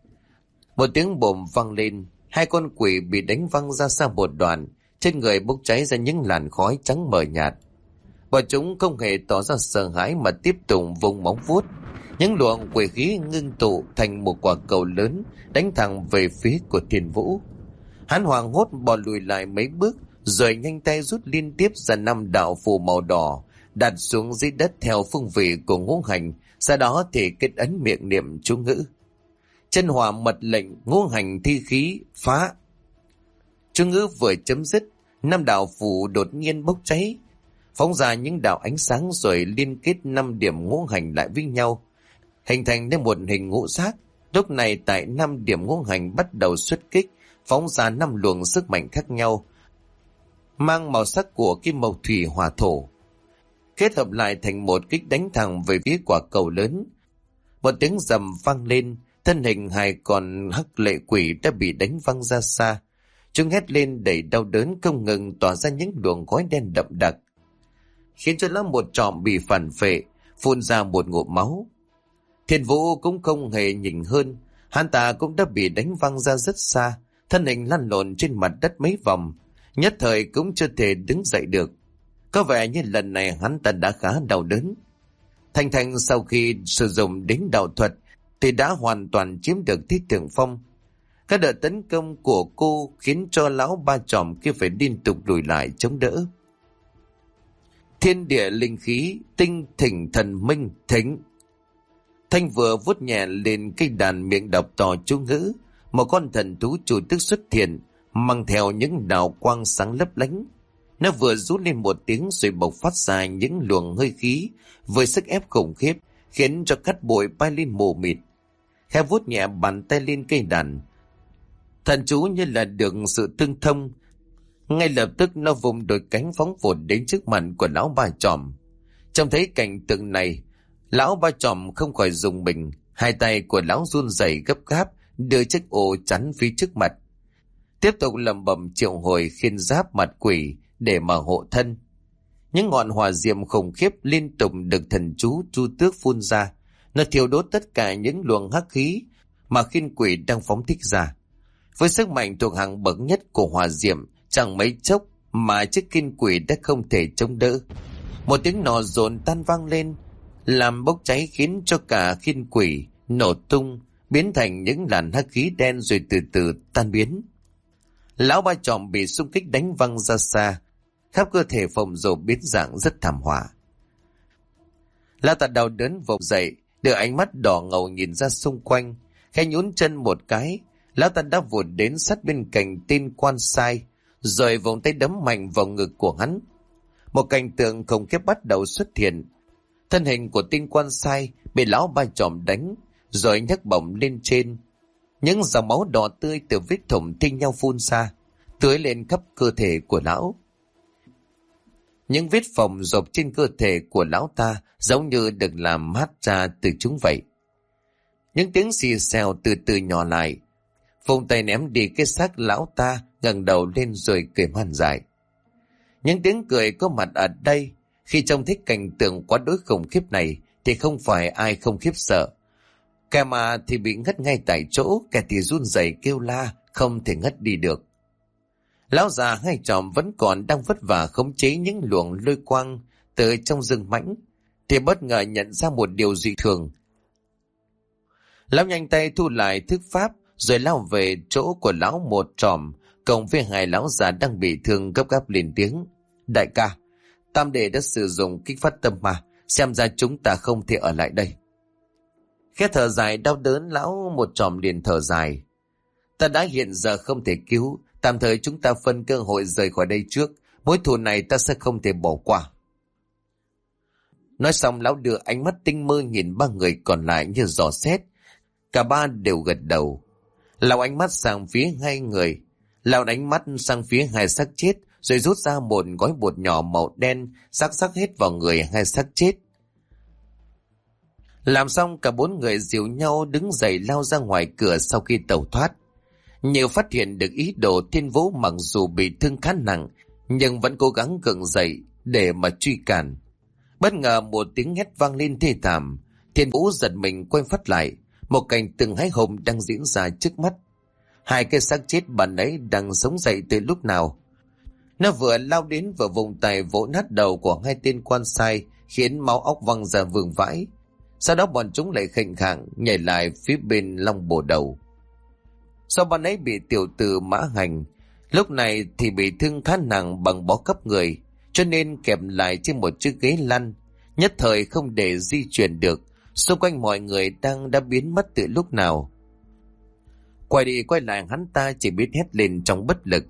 Một tiếng bồm vang lên, 2 con quỷ bị đánh văng ra xa một đoạn, trên người bốc cháy ra những làn khói trắng mờ nhạt. Bọn chúng không hề tỏ ra sợ hãi mà tiếp tục vùng móng vuốt. Những luồng quỷ khí ngưng tụ thành một quả cầu lớn đánh thẳng về phía của Thiên Vũ. Hắn hoảng hốt bò lùi lại mấy bước, rồi nhanh tay rút liên tiếp ra 5 đạo phù màu đỏ đặt xuống dưới đất theo phương vị của ngũ hành, sau đó thì kết ấn miệng niệm chú ngữ. Chân hỏa mật lệnh, ngũ hành thi khí phá. Chú ngữ vừa chấm dứt, 5 đạo phù đột nhiên bốc cháy, phóng ra những đạo ánh sáng rồi liên kết 5 điểm ngũ hành lại với nhau, hình thành nên một hình ngũ giác. Lúc này tại 5 điểm ngũ hành bắt đầu xuất kích, phóng ra 5 luồng sức mạnh khác nhau, mang màu sắc của kim mộc thủy hỏa thổ, kết hợp lại thành một kích đánh thẳng về phía quả cầu lớn. Một tiếng rầm vang lên, thân hình 2 con hắc lệ quỷ đã bị đánh văng ra xa. Chúng hét lên đầy đau đớn, không ngừng tỏa ra những luồng khói đen đậm đặc, khiến cho lá một trọm bị phản phệ, phun ra một ngụm máu. Thiên Vũ cũng không hề nhỉnh hơn, hắn ta cũng đã bị đánh văng ra rất xa, thân hình lăn lộn trên mặt đất mấy vòng, nhất thời cũng chưa thể đứng dậy được. Có vẻ như lần này hắn ta đã khá đau đớn. Thanh Thanh sau khi sử dụng đến đạo thuật thì đã hoàn toàn chiếm được thế thượng phong. Các đợt tấn công của cô khiến cho lão ba tròm kia phải liên tục lùi lại chống đỡ. Thiên địa linh khí, tinh thỉnh thần minh thính. Thanh vừa vuốt nhẹ lên cây đàn, miệng đọc to chú ngữ. Một con thần thú chủ tức xuất hiện, mang theo những đạo quang sáng lấp lánh. Nó vừa rú lên một tiếng rồi bộc phát ra những luồng hơi khí với sức ép khủng khiếp, khiến cho cát bụi bay lên mù mịt. Khẽ vuốt nhẹ bàn tay lên cây đàn, thần chú như là được sự tương thông, ngay lập tức nó vùng đôi cánh phóng vụt đến trước mặt của lão ba tròm. Trông thấy cảnh tượng này, lão ba tròm không khỏi rùng mình, 2 tay của lão run rẩy gấp gáp đưa chiếc ô chắn phía trước mặt, tiếp tục lẩm bẩm triệu hồi khiên giáp mặt quỷ để mà hộ thân. Những ngọn hỏa diệm khủng khiếp liên tục được thần chú Chu Tước phun ra, nó thiêu đốt tất cả những luồng hắc khí mà khiên quỷ đang phóng thích ra. Với sức mạnh thuộc hàng bậc nhất của hỏa diệm, chẳng mấy chốc mà chiếc khiên quỷ đã không thể chống đỡ. Một tiếng nổ dồn tan vang lên, làm bốc cháy khiến cho cả khiên quỷ nổ tung, biến thành những làn hắc khí đen rồi từ từ tan biến. Lão ba tròm bị xung kích đánh văng ra xa, khắp cơ thể phồng rộp biến dạng rất thảm họa. Lão ta đau đớn vùng dậy, đưa ánh mắt đỏ ngầu nhìn ra xung quanh, khẽ nhún chân một cái, lão ta đã vụt đến sát bên cạnh tên quan sai, rồi vòng tay đấm mạnh vào ngực của hắn. Một cảnh tượng khủng khiếp bắt đầu xuất hiện. Thân hình của tên quan sai bị lão ba tròm đánh, rồi nhấc bổng lên trên. Những dòng máu đỏ tươi từ vết thủng thi nhau phun ra, tưới lên khắp cơ thể của lão. Những vết phồng rộp trên cơ thể của lão ta giống như được làm mát ra từ chúng vậy. Những tiếng xì xèo từ từ nhỏ lại. Vùng tay ném đi cái xác lão ta, ngẩng đầu lên rồi cười man dại. Những tiếng cười có mặt ở đây, khi trông thấy cảnh tượng quá đối khủng khiếp này thì không phải ai không khiếp sợ. Kẻ mà thì bị ngất ngay tại chỗ, kẻ thì run rẩy kêu la, không thể ngất đi được. Lão già 2 tròm vẫn còn đang vất vả khống chế những luồng lôi quang từ trong rừng mãnh, thì bất ngờ nhận ra một điều dị thường. Lão nhanh tay thu lại thức pháp, rồi lao về chỗ của lão một tròm, cộng với 2 lão già đang bị thương gấp gáp lên tiếng. Đại ca, Tam đệ đã sử dụng kích phát tâm ma, xem ra chúng ta không thể ở lại đây. Khẽ thở dài đau đớn, lão một tròm liền thở dài. Ta đã hiện giờ không thể cứu, tạm thời chúng ta phân cơ hội rời khỏi đây trước, mối thù này ta sẽ không thể bỏ qua. Nói xong lão đưa ánh mắt tinh mơ nhìn 3 người còn lại như dò xét. Cả 3 đều gật đầu. Lão ánh mắt sang phía 2 người. Lão đánh mắt sang phía hai xác chết, rồi rút ra một gói bột nhỏ màu đen, rắc rắc hết vào người hai xác chết. Làm xong, cả bốn người dìu nhau đứng dậy lao ra ngoài cửa sau khi tẩu thoát. Như phát hiện được ý đồ, Thiên Vũ mặc dù bị thương khá nặng, nhưng vẫn cố gắng gượng dậy để mà truy cản. Bất ngờ một tiếng hét vang lên thê thảm. Thiên Vũ giật mình quay phát lại, một cảnh tượng hãi hùng đang diễn ra trước mắt. Hai cái xác chết bạn ấy đang sống dậy từ lúc nào. Nó vừa lao đến vừa vùng tay vỗ nát đầu của hai tên quan sai, khiến máu óc văng ra vương vãi. Sau đó bọn chúng lại khệnh khạng nhảy lại phía bên Long Bồ Đầu. Sau bạn ấy bị tiểu tử mã hành, lúc này thì bị thương khá nặng bằng bó cấp người, cho nên kẹp lại trên một chiếc ghế lăn, nhất thời không để di chuyển được. Xung quanh mọi người đã biến mất từ lúc nào. Quay đi quay lại, hắn ta chỉ biết hét lên trong bất lực.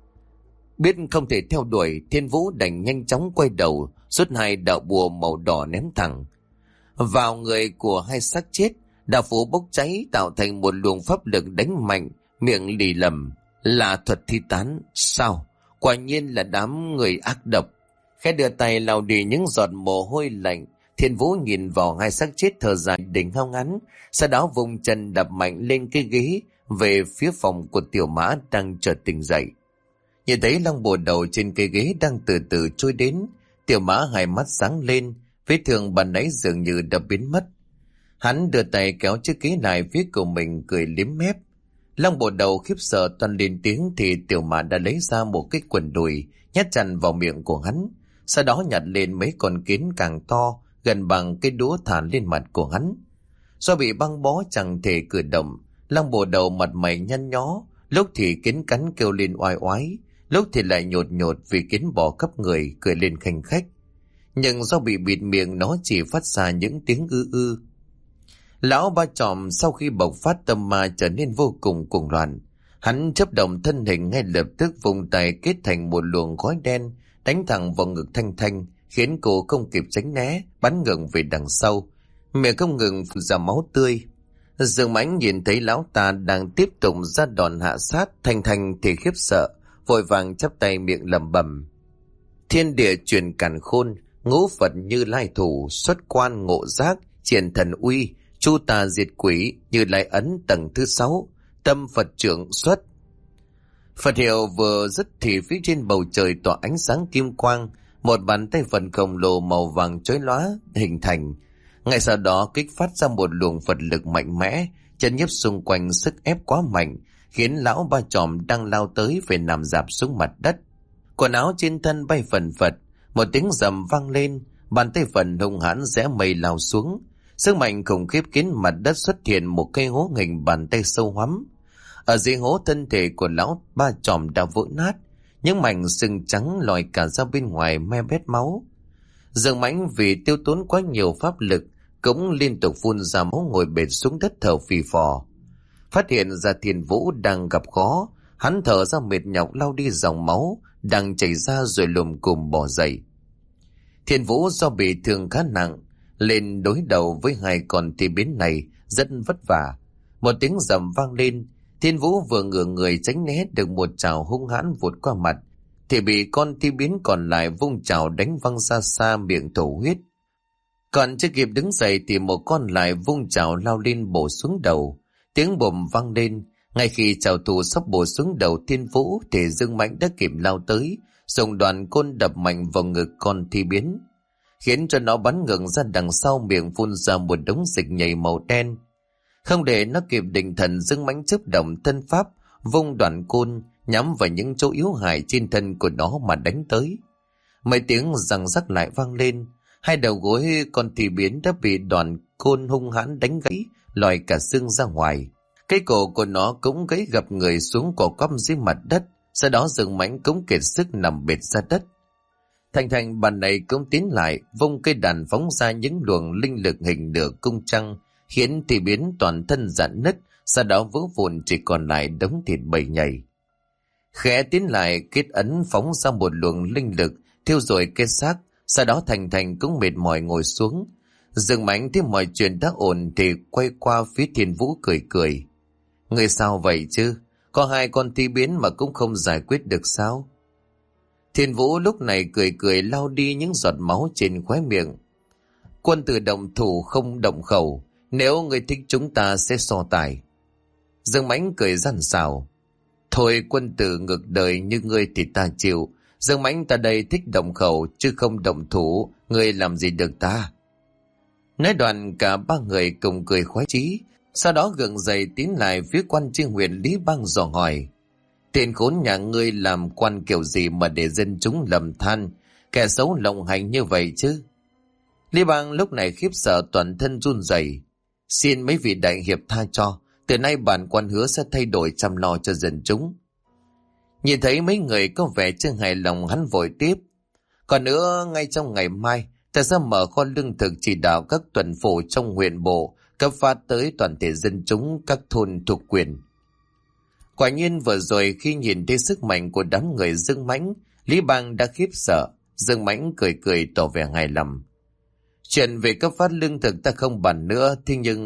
Biết không thể theo đuổi, Thiên Vũ đành nhanh chóng quay đầu, rút hai đạo bùa màu đỏ ném thẳng vào người của hai xác chết. Đạo phù bốc cháy tạo thành một luồng pháp lực đánh mạnh, miệng lì lầm: là thuật thi tán. Sao? Quả nhiên là đám người ác độc. Khẽ đưa tay lau đi những giọt mồ hôi lạnh, Thiên Vũ nhìn vào hai xác chết thở dài đỉnh hao ngắn, sau đó vùng chân đập mạnh lên cái ghế về phía phòng của Tiểu Mã đang chợt tỉnh dậy. Nhìn thấy Long Bồ Đầu trên cái ghế đang từ từ trôi đến, Tiểu Mã hai mắt sáng lên, vết thương bàn nãy dường như đã biến mất. Hắn đưa tay kéo chiếc ghế lại phía của mình, cười liếm mép. Long Bồ Đầu khiếp sợ toàn lên tiếng thì Tiểu Mã đã lấy ra một cái quần đùi nhét chặt vào miệng của hắn, sau đó nhặt lên mấy con kiến càng to gần bằng cái đũa thả lên mặt của hắn. Do bị băng bó chẳng thể cử động, Long Bồ Đầu mặt mày nhăn nhó, lúc thì kiến cắn kêu lên oai oái, lúc thì lại nhột nhột vì kiến bò khắp người, cười lên khanh khách. Nhưng do bị bịt miệng, nó chỉ phát ra những tiếng ư ư. Lão Ba Chòm sau khi bộc phát tâm ma trở nên vô cùng cuồng loạn. Hắn chấp động thân hình, ngay lập tức vùng tay kết thành một luồng khói đen đánh thẳng vào ngực Thanh Thanh, khiến cô không kịp tránh né, bắn ngược về đằng sau, miệng không ngừng phun ra máu tươi. Dương Mãnh nhìn thấy lão ta đang tiếp tục ra đòn hạ sát Thanh Thanh thì khiếp sợ, vội vàng chắp tay miệng lẩm bẩm: thiên địa truyền càn khôn, ngũ Phật Như Lai thủ, xuất quan ngộ giác, triển thần uy, chu tà diệt quỷ, Như Lai ấn tầng thứ 6, tâm Phật trưởng xuất. Phật hiệu vừa dứt thì phía trên bầu trời tỏa ánh sáng kim quang, một bàn tay Phật khổng lồ màu vàng chói lóa hình thành. Ngay sau đó kích phát ra một luồng Phật lực mạnh mẽ, chân nhiếp xung quanh sức ép quá mạnh, khiến lão Ba Chòm đang lao tới phải nằm rạp xuống mặt đất. Quần áo trên thân bay phần phật, một tiếng rầm vang lên, bàn tay Phật hung hãn rẽ mây lao xuống. Sức mạnh khủng khiếp khiến mặt đất xuất hiện một cây hố hình bàn tay sâu hoắm. Ở dưới hố, thân thể của lão Ba Chòm đã vỡ nát, những mảnh sừng trắng lòi cả ra bên ngoài me bét máu. Dương Mãnh vì tiêu tốn quá nhiều pháp lực cũng liên tục phun ra máu, ngồi bệt xuống đất thở phì phò. Phát hiện ra Thiên Vũ đang gặp khó, hắn thở ra mệt nhọc lau đi dòng máu đang chảy ra rồi lùm cùm bỏ dậy. Thiên Vũ do bị thương khá nặng, lên đối đầu với hai con thi biến này rất vất vả. Một tiếng rầm vang lên, Thiên Vũ vừa ngửa người tránh né được một chảo hung hãn vụt qua mặt, thì bị con thi biến còn lại vung chảo đánh văng ra xa, miệng thổ huyết. Còn chưa kịp đứng dậy thì một con lại vung chảo lao lên bổ xuống đầu. Tiếng bùm vang lên, ngay khi chảo thủ sắp bổ xuống đầu Thiên Vũ thì Dương Mãnh đã kịp lao tới, dùng đoàn côn đập mạnh vào ngực con thi biến, khiến cho nó bắn ngược ra đằng sau, miệng phun ra một đống dịch nhầy màu đen. Không để nó kịp định thần, Dương Mãnh chớp động thân pháp, vung đoàn côn nhắm vào những chỗ yếu hại trên thân của nó mà đánh tới. Mấy tiếng răng rắc lại vang lên, hai đầu gối con thi biến đã bị đoàn côn hung hãn đánh gãy, lòi cả xương ra ngoài. Cái cổ của nó cũng gãy gập người xuống cỏ quắp dưới mặt đất, sau đó Dương Mãnh cũng kiệt sức nằm bệt ra đất. Thanh Thanh bàn này cũng tiến lại, vung cây đàn phóng ra những luồng linh lực hình nửa cung trăng, khiến thi biến toàn thân rạn nứt, sau đó vỡ vụn chỉ còn lại đống thịt bầy nhầy. Khẽ tiến lại kết ấn phóng ra một luồng linh lực thiêu rồi cái xác, sau đó Thanh Thanh cũng mệt mỏi ngồi xuống. Dương Mãnh thấy mọi chuyện đã ổn thì quay qua phía Thiên Vũ cười cười: người sao vậy chứ? Có hai con thi biến mà cũng không giải quyết được sao? Thiên Vũ lúc này cười cười lau đi những giọt máu trên khóe miệng. Quân tử động thủ không động khẩu, nếu người thích chúng ta sẽ so tài. Dương Mãnh cười răn xào. Thôi quân tử ngược đời như ngươi thì ta chịu. Dương Mãnh ta đây thích động khẩu chứ không động thủ, ngươi làm gì được ta? Nói đoạn cả ba người cùng cười khoái chí, sau đó gượng dậy tiến lại phía quan tri huyện Lý Bang dò hỏi. Tên khốn nhà ngươi làm quan kiểu gì mà để dân chúng lầm than, kẻ xấu lộng hành như vậy chứ? Lý Bang lúc này khiếp sợ toàn thân run rẩy. Xin mấy vị đại hiệp tha cho, từ nay bản quan hứa sẽ thay đổi chăm lo cho dân chúng. Nhìn thấy mấy người có vẻ chưa hài lòng, hắn vội tiếp. Còn nữa, ngay trong ngày mai, ta sẽ mở kho lương thực chỉ đạo các tuần phủ trong huyện bộ cấp phát tới toàn thể dân chúng các thôn thuộc quyền. Quả nhiên vừa rồi khi nhìn thấy sức mạnh của đám người Dương Mãnh, Lý Bang đã khiếp sợ. Dương Mãnh cười cười tỏ vẻ hài lòng. Chuyện về cấp phát lương thực ta không bàn nữa, thế nhưng...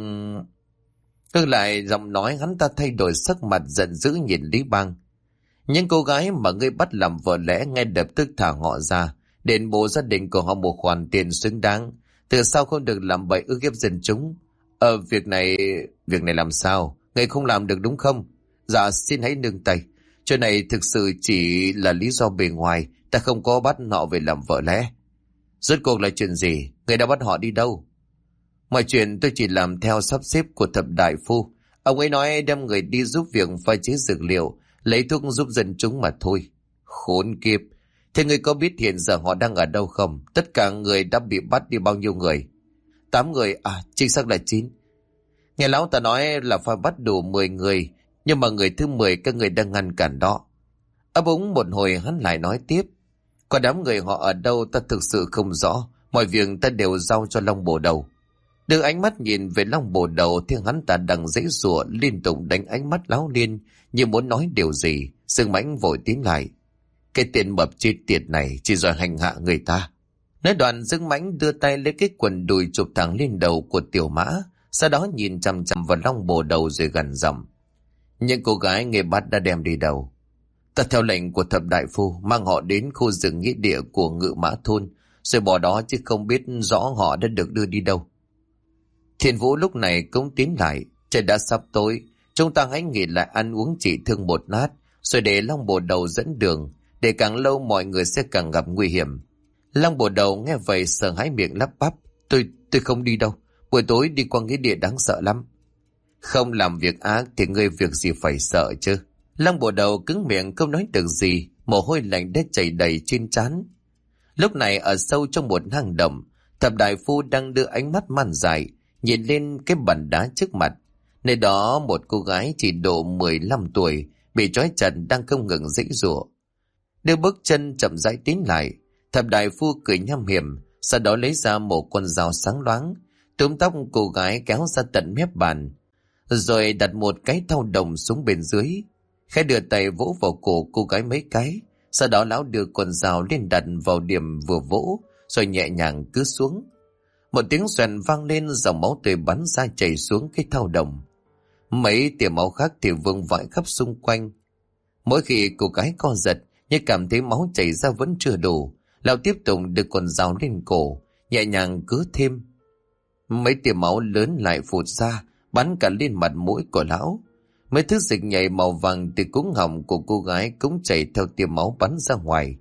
Ngược lại giọng nói hắn ta thay đổi, sắc mặt giận dữ nhìn Lý Bang. Những cô gái mà ngươi bắt làm vợ lẽ ngay lập tức thả họ ra, đền bù gia đình của họ một khoản tiền xứng đáng. Từ sau không được làm bậy ức hiếp dân chúng. Việc này làm sao? Ngươi không làm được đúng không? Dạ xin hãy nương tay. Chuyện này thực sự chỉ là lý do bề ngoài, ta không có bắt họ về làm vợ lẽ. Rốt cuộc là chuyện gì? Ngươi đã bắt họ đi đâu? Mọi chuyện tôi chỉ làm theo sắp xếp của thập đại phu. Ông ấy nói đem người đi giúp việc pha chế dược liệu, lấy thuốc giúp dân chúng mà thôi. Khốn kiếp! Thế ngươi có biết hiện giờ họ đang ở đâu không? Tất cả người đã bị bắt đi bao nhiêu người? 8 người, chính xác là 9. Nghe lão ta nói là phải bắt đủ 10 người, nhưng mà người thứ 10 các người đang ngăn cản đó. Ấp úng một hồi hắn lại nói tiếp. Còn đám người họ ở đâu ta thực sự không rõ, mọi việc ta đều giao cho Long Bồ Đầu. Đưa ánh mắt nhìn về Long Bồ Đầu thì hắn ta đang giãy giụa liên tục đánh ánh mắt láo liên như muốn nói điều gì. Dương Mãnh vội tiến lại. Cái tên mập chết tiệt này chỉ giỏi hành hạ người ta. Nói đoạn Dương Mãnh đưa tay lấy cái quần đùi chụp thẳng lên đầu của Tiểu Mã, sau đó nhìn chằm chằm vào Long Bồ Đầu rồi gằn giọng. Những cô gái người bắt đã đem đi đâu? Ta theo lệnh của thập đại phu mang họ đến khu rừng nghĩa địa của Ngự Mã thôn, rồi bỏ đó chứ không biết rõ họ đã được đưa đi đâu. Thiên Vũ lúc này cũng tiến lại. Trời đã sắp tối, chúng ta hãy nghỉ lại ăn uống trị thương một lát, rồi để Long Bồ Đầu dẫn đường, để càng lâu mọi người sẽ càng gặp nguy hiểm. Long Bồ Đầu nghe vậy sợ hãi miệng lắp bắp. Tôi không đi đâu, buổi tối đi qua nghĩa địa đáng sợ lắm. Không làm việc ác thì ngươi việc gì phải sợ chứ? Long Bồ Đầu cứng miệng không nói được gì, mồ hôi lạnh đã chảy đầy trên trán. Lúc này ở sâu trong một hang động, thập đại phu đang đưa ánh mắt man dại nhìn lên cái bàn đá trước mặt. Nơi đó một cô gái chỉ độ 15 tuổi bị trói chặt đang không ngừng giãy giụa. Đưa bước chân chậm rãi tiến lại, thập đại phu cười nham hiểm, sau đó lấy ra một con dao sáng loáng, túm tóc cô gái kéo ra tận mép bàn, rồi đặt một cái thau đồng xuống bên dưới. Khẽ đưa tay vỗ vào cổ cô gái mấy cái, sau đó lão đưa con dao lên đặt vào điểm vừa vỗ, rồi nhẹ nhàng cứ xuống. Một tiếng xoèn vang lên, dòng máu tươi bắn ra chảy xuống cái thau đồng. Mấy tia máu khác thì vương vãi khắp xung quanh. Mỗi khi cô gái co giật, nhưng cảm thấy máu chảy ra vẫn chưa đủ, lão tiếp tục đưa con dao lên cổ, nhẹ nhàng cứ thêm. Mấy tia máu lớn lại phụt ra, bắn cả lên mặt mũi của lão. Mấy thứ dịch nhầy màu vàng từ cuống họng của cô gái cũng chảy theo tia máu bắn ra ngoài.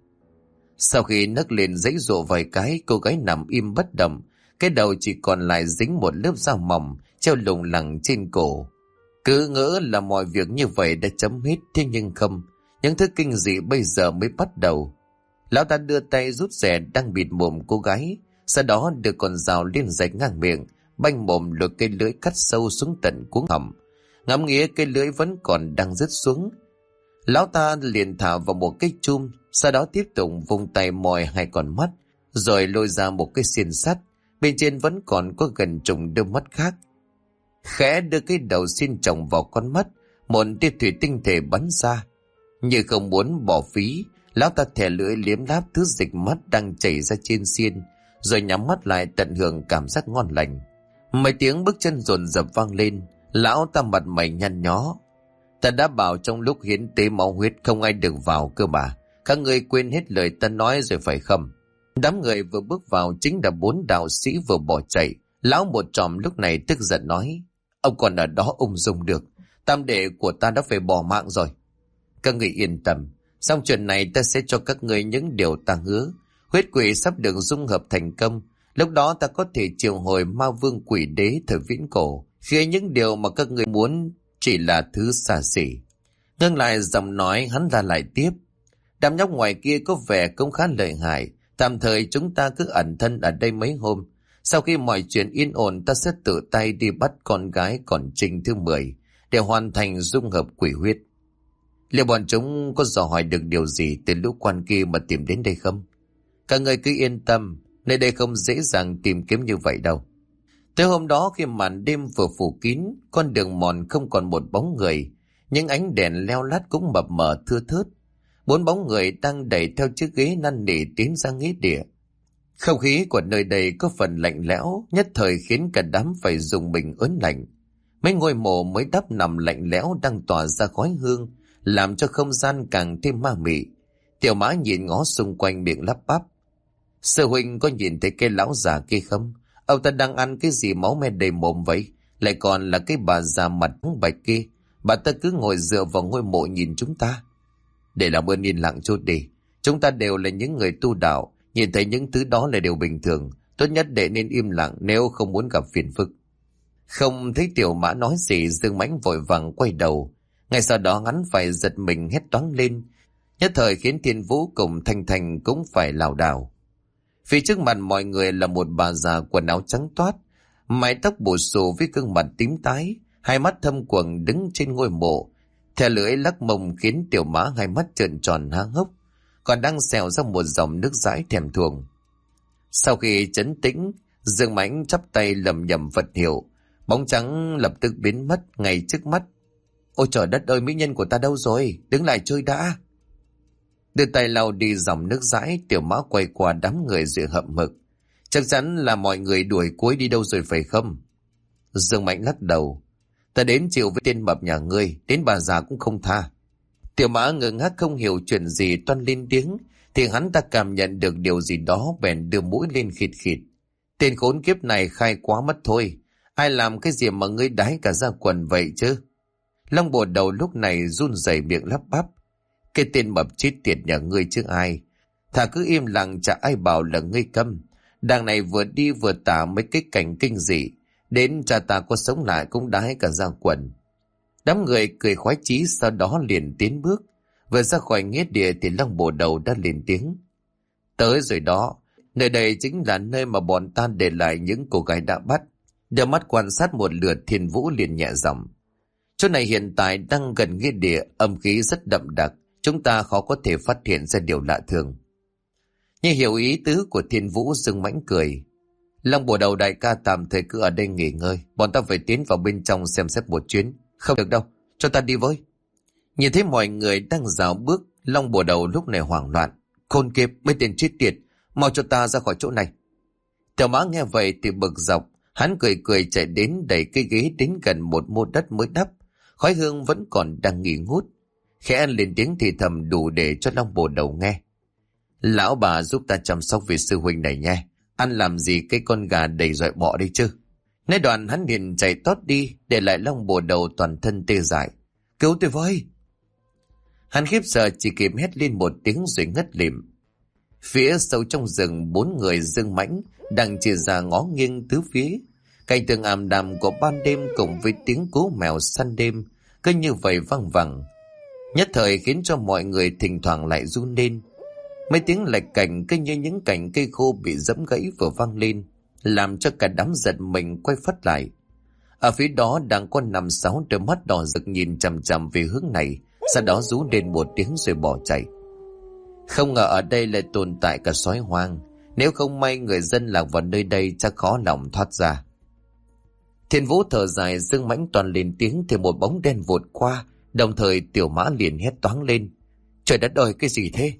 Sau khi nấc lên giãy giụa vài cái, cô gái nằm im bất động, cái đầu chỉ còn lại dính một lớp da mỏng treo lủng lẳng trên cổ. Cứ ngỡ là mọi việc như vậy đã chấm hết, thế nhưng không, những thứ kinh dị bây giờ mới bắt đầu. Lão ta đưa tay rút rẻ đang bịt mồm cô gái, sau đó đưa con dao lên rạch ngang miệng, banh mồm lột cây lưỡi cắt sâu xuống tận cuống họng. Ngắm nghía cây lưỡi vẫn còn đang rứt xuống, lão ta liền thả vào một cái chum, sau đó tiếp tục vung tay moi hai con mắt, rồi lôi ra một cái xiên sắt, bên trên vẫn còn có gần chục đôi mắt khác. Khẽ đưa cái đầu xiên chồng vào con mắt, một tia thủy tinh thể bắn ra. Như không muốn bỏ phí, lão ta thè lưỡi liếm láp thứ dịch mắt đang chảy ra trên xiên, rồi nhắm mắt lại tận hưởng cảm giác ngon lành. Mấy tiếng bước chân dồn dập vang lên, lão ta mặt mày nhăn nhó. Ta đã bảo trong lúc hiến tế máu huyết không ai được vào cơ mà. Các ngươi quên hết lời ta nói rồi phải không? Đám người vừa bước vào chính là 4 đạo sĩ vừa bỏ chạy. Lão một tròm lúc này tức giận nói: ông còn ở đó ung dung được, tam đệ của ta đã phải bỏ mạng rồi. Các ngươi yên tâm, xong chuyện này ta sẽ cho các ngươi những điều ta hứa. Huyết quỷ sắp được dung hợp thành công, lúc đó ta có thể triệu hồi ma vương quỷ đế thời viễn cổ, khi những điều mà các ngươi muốn chỉ là thứ xa xỉ. Ngưng lại giọng nói, hắn ra lại tiếp: đám nhóc ngoài kia có vẻ cũng khá lợi hại, tạm thời chúng ta cứ ẩn thân ở đây mấy hôm. Sau khi mọi chuyện yên ổn, ta sẽ tự tay đi bắt con gái còn trinh thứ 10 để hoàn thành dung hợp quỷ huyết. Liệu bọn chúng có dò hỏi được điều gì từ lũ quan kia mà tìm đến đây không? Các người cứ yên tâm, nơi đây không dễ dàng tìm kiếm như vậy đâu. Tới hôm đó khi màn đêm vừa phủ kín, con đường mòn không còn một bóng người, những ánh đèn leo lát cũng mập mờ thưa thớt. 4 bóng người đang đẩy theo chiếc ghế năn nỉ tiến ra nghĩa địa. Không khí của nơi đây có phần lạnh lẽo, nhất thời khiến cả đám phải dùng mình ớn lạnh. Mấy ngôi mộ mới đắp nằm lạnh lẽo đang tỏa ra khói hương, làm cho không gian càng thêm ma mị. Tiểu Mã nhìn ngó xung quanh miệng lắp bắp: sư huynh có nhìn thấy cái lão già kia không? Ông ta đang ăn cái gì máu me đầy mồm vậy? Lại còn là cái bà già mặt bạch kia. Bà ta cứ ngồi dựa vào ngôi mộ nhìn chúng ta. Để làm ơn yên lặng chút đi. Chúng ta đều là những người tu đạo, nhìn thấy những thứ đó là điều bình thường. Tốt nhất để nên im lặng nếu không muốn gặp phiền phức. Không thấy Tiểu Mã nói gì, Dương Mãnh vội vàng quay đầu. Ngay sau đó hắn phải giật mình hét toáng lên, nhất thời khiến Thiên Vũ cùng Thanh Thanh cũng phải lảo đảo. Phía trước mặt mọi người là một bà già quần áo trắng toát, mái tóc bù xù với gương mặt tím tái, hai mắt thâm quầng đứng trên ngôi mộ, thè lưỡi lắc mông khiến Tiểu Mã hai mắt trợn tròn há hốc, còn đang xèo ra một dòng nước dãi thèm thuồng. Sau khi trấn tĩnh, Dương Mãnh chắp tay lầm nhầm vật hiệu, bóng trắng lập tức biến mất ngay trước mắt. Ôi trời đất ơi, mỹ nhân của ta đâu rồi? Đứng lại chơi đã. Đưa tay lau đi dòng nước dãi, Tiểu Mã quay qua đám người rồi hậm hực: chắc chắn là mọi người đuổi cuối đi đâu rồi phải không? Dương Mãnh lắc đầu: ta đến chịu với tên mập nhà ngươi, đến bà già cũng không tha. Tiểu Mã ngơ ngác không hiểu chuyện gì toan lên tiếng, thì hắn ta cảm nhận được điều gì đó bèn đưa mũi lên khịt khịt. Tên khốn kiếp này khai quá mất thôi. Ai làm cái gì mà ngươi đái cả ra quần vậy chứ? Long Bồ Đầu lúc này run rẩy miệng lắp bắp: cái tên mập chết tiệt nhà ngươi chứ ai. Thà cứ im lặng, chả ai bảo là ngươi câm. Đằng này vừa đi vừa tả mấy cái cảnh kinh dị, đến cha ta có sống lại cũng đái cả ra quần. Đám người cười khoái chí, sau đó liền tiến bước. Vừa ra khỏi nghĩa địa thì Long Bồ Đầu đã lên tiếng: tới rồi đó, nơi đây chính là nơi mà bọn ta để lại những cô gái đã bắt. Đưa mắt quan sát một lượt, Thiên Vũ liền nhẹ giọng: chỗ này hiện tại đang gần nghĩa địa, âm khí rất đậm đặc, chúng ta khó có thể phát hiện ra điều lạ thường. Như hiểu ý tứ của Thiên Vũ, Dương Mãnh cười: Long Bồ Đầu đại ca tạm thời cứ ở đây nghỉ ngơi, bọn ta phải tiến vào bên trong xem xét một chuyến. Không được đâu, cho ta đi với. Nhìn thấy mọi người đang rào bước, Long Bồ Đầu lúc này hoảng loạn: khôn kiếp, mấy tên chết tiệt, mau cho ta ra khỏi chỗ này. Tiểu Mã nghe vậy thì bực dọc, hắn cười cười chạy đến đẩy cái ghế đến gần một mô đất mới đắp, khói hương vẫn còn đang nghi ngút, khẽ lên tiếng thì thầm đủ để cho Long Bồ Đầu nghe: lão bà giúp ta chăm sóc vị sư huynh này nha, ăn làm gì cái con gà đầy dọi bọ đây chứ. Nói đoạn hắn liền chạy tót đi, để lại Long Bồ Đầu toàn thân tê dại: cứu tôi với. Hắn khiếp sợ chỉ kịp hét lên một tiếng rồi ngất lịm. Phía sâu trong rừng, 4 người Dương Mãnh đang chia ra ngó nghiêng tứ phía. Cảnh tượng ảm đạm của ban đêm cùng với tiếng cú mèo săn đêm cứ như vậy văng vẳng, nhất thời khiến cho mọi người thỉnh thoảng lại run lên. Mấy tiếng lạch cành cứ như những cành cây khô bị giẫm gãy vừa vang lên, làm cho cả đám giật mình quay phắt lại. Ở phía đó đang có 5-6 đôi mắt đỏ rực nhìn chằm chằm về hướng này, sau đó rú lên một tiếng rồi bỏ chạy. Không ngờ ở đây lại tồn tại cả sói hoang, nếu không may người dân lạc vào nơi đây chắc khó lòng thoát ra. Thiên Vũ thở dài, Dương Mãnh toàn lên tiếng thì một bóng đen vụt qua, đồng thời Tiểu Mã liền hét toáng lên: trời đất ơi, cái gì thế?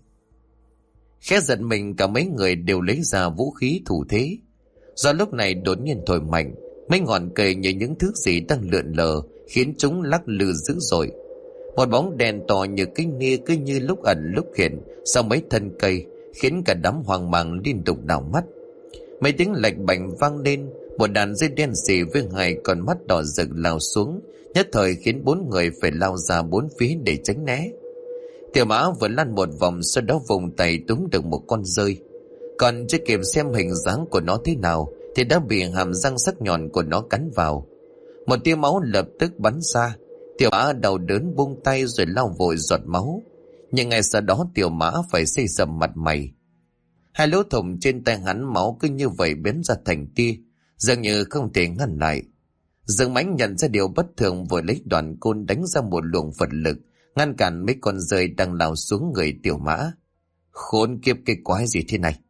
Khẽ giật mình, cả mấy người đều lấy ra vũ khí thủ thế. Do lúc này đột nhiên thổi mạnh, mấy ngọn cây như những thứ gì đang lượn lờ khiến chúng lắc lư dữ dội. Một bóng đèn to như cái nia cứ như lúc ẩn lúc hiện sau mấy thân cây, khiến cả đám hoang mang liên tục đảo mắt. Mấy tiếng lạch bạch vang lên, một đàn dây đen xì với hai con mắt đỏ rực lao xuống, nhất thời khiến 4 người phải lao ra 4 phía để tránh né. Tiểu Mã vừa lăn một vòng, sau đó vùng tay túm được một con dơi. Còn chưa kịp xem hình dáng của nó thế nào thì đã bị hàm răng sắc nhọn của nó cắn vào. Một tia máu lập tức bắn ra. Tiểu Mã đau đớn buông tay rồi lau vội giọt máu. Nhưng ngay sau đó Tiểu Mã phải xây sầm mặt mày. Hai lỗ thủng trên tay hắn máu cứ như vậy biến ra thành tia, dường như không thể ngăn lại. Dương Mãnh nhận ra điều bất thường, vội lấy đoàn côn đánh ra một luồng Phật lực, ngăn cản mấy con dơi đang lao xuống người Tiểu Mã. Khốn kiếp, cái quái gì thế này?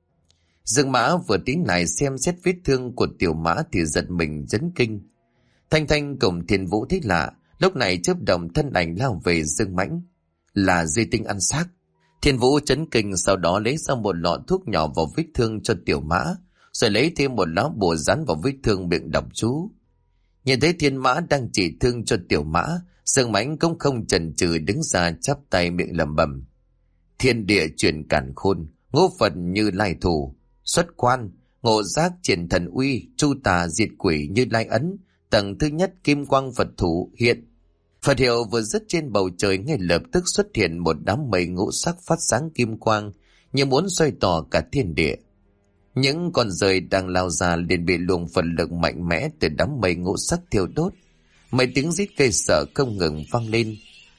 Dương Mã vừa tiến lại xem xét vết thương của Tiểu Mã thì giật mình chấn kinh. Thanh Thanh cùng Thiên Vũ thấy lạ, lúc này chớp đồng thân ảnh lao về Dương Mãnh. Là Duy Tinh ăn xác. Thiên Vũ chấn kinh, sau đó lấy ra một lọ thuốc nhỏ vào vết thương cho Tiểu Mã, rồi lấy thêm một lá bùa dán vào vết thương miệng đọc chú. Nhìn thấy Thiên Mã đang chỉ thương cho Tiểu Mã, Dương Mãnh cũng không chần chừ đứng ra chắp tay miệng lẩm bẩm: Thiên địa chuyển càn khôn, ngô Phật Như Lai thủ, xuất quan, ngộ giác triển thần uy, chu tà diệt quỷ Như Lai ấn, tầng thứ nhất kim quang Phật thủ hiện. Phật hiệu vừa dứt, trên bầu trời ngay lập tức xuất hiện một đám mây ngũ sắc phát sáng kim quang, như muốn xoay tỏ cả thiên địa. Những con dơi đang lao ra liền bị luồng Phật lực mạnh mẽ từ đám mây ngũ sắc thiêu đốt. Mấy tiếng rít cây sợ không ngừng vang lên.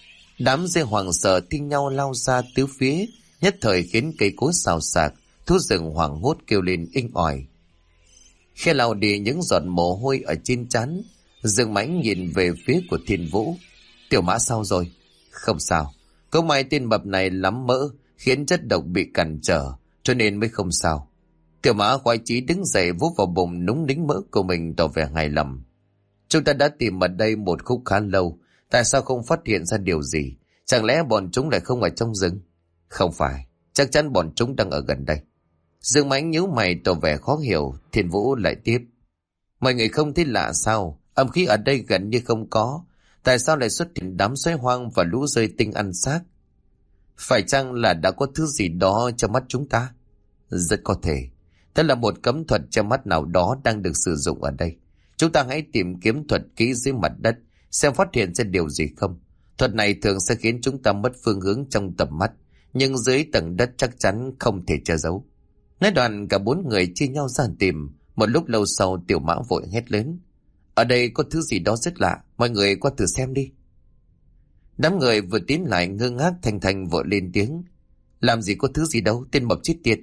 Đám dê hoảng sợ thi nhau lao ra tứ phía, nhất thời khiến cây cối xào xạc, thú rừng hoảng hốt kêu lên inh ỏi. Khe lau đi những giọt mồ hôi ở trên trán, Dương Mãnh nhìn về phía của Thiên Vũ. Tiểu Mã sao rồi? Không sao, có may tên mập này lắm mỡ, khiến chất độc bị cản trở, cho nên mới không sao. Tiểu Mã khoái chí đứng dậy vút vào bụng núng nính mỡ của mình, tỏ vẻ hài lòng. Chúng ta đã tìm ở đây một khúc khá lâu, tại sao không phát hiện ra điều gì? Chẳng lẽ bọn chúng lại không ở trong rừng? Không phải, chắc chắn bọn chúng đang ở gần đây. Dương Mãnh nhíu mày tỏ vẻ khó hiểu. Thiên Vũ lại tiếp: mọi người không thấy lạ sao? Âm khí ở đây gần như không có, tại sao lại xuất hiện đám xoáy hoang và lũ rơi tinh ăn xác? Phải chăng là đã có thứ gì đó trong mắt chúng ta? Rất có thể. Thế là một cấm thuật trong mắt nào đó đang được sử dụng ở đây. Chúng ta hãy tìm kiếm thuật kỹ dưới mặt đất, xem phát hiện ra điều gì không. Thuật này thường sẽ khiến chúng ta mất phương hướng trong tầm mắt, nhưng dưới tầng đất chắc chắn không thể che giấu. Nói đoạn cả 4 người chia nhau ra tìm. Một lúc lâu sau Tiểu Mã vội hét lớn: ở đây có thứ gì đó rất lạ, mọi người qua thử xem đi. Đám người vừa tiến lại ngơ ngác. Thanh Thanh vội lên tiếng: làm gì có thứ gì đâu, tên mập chết tiệt.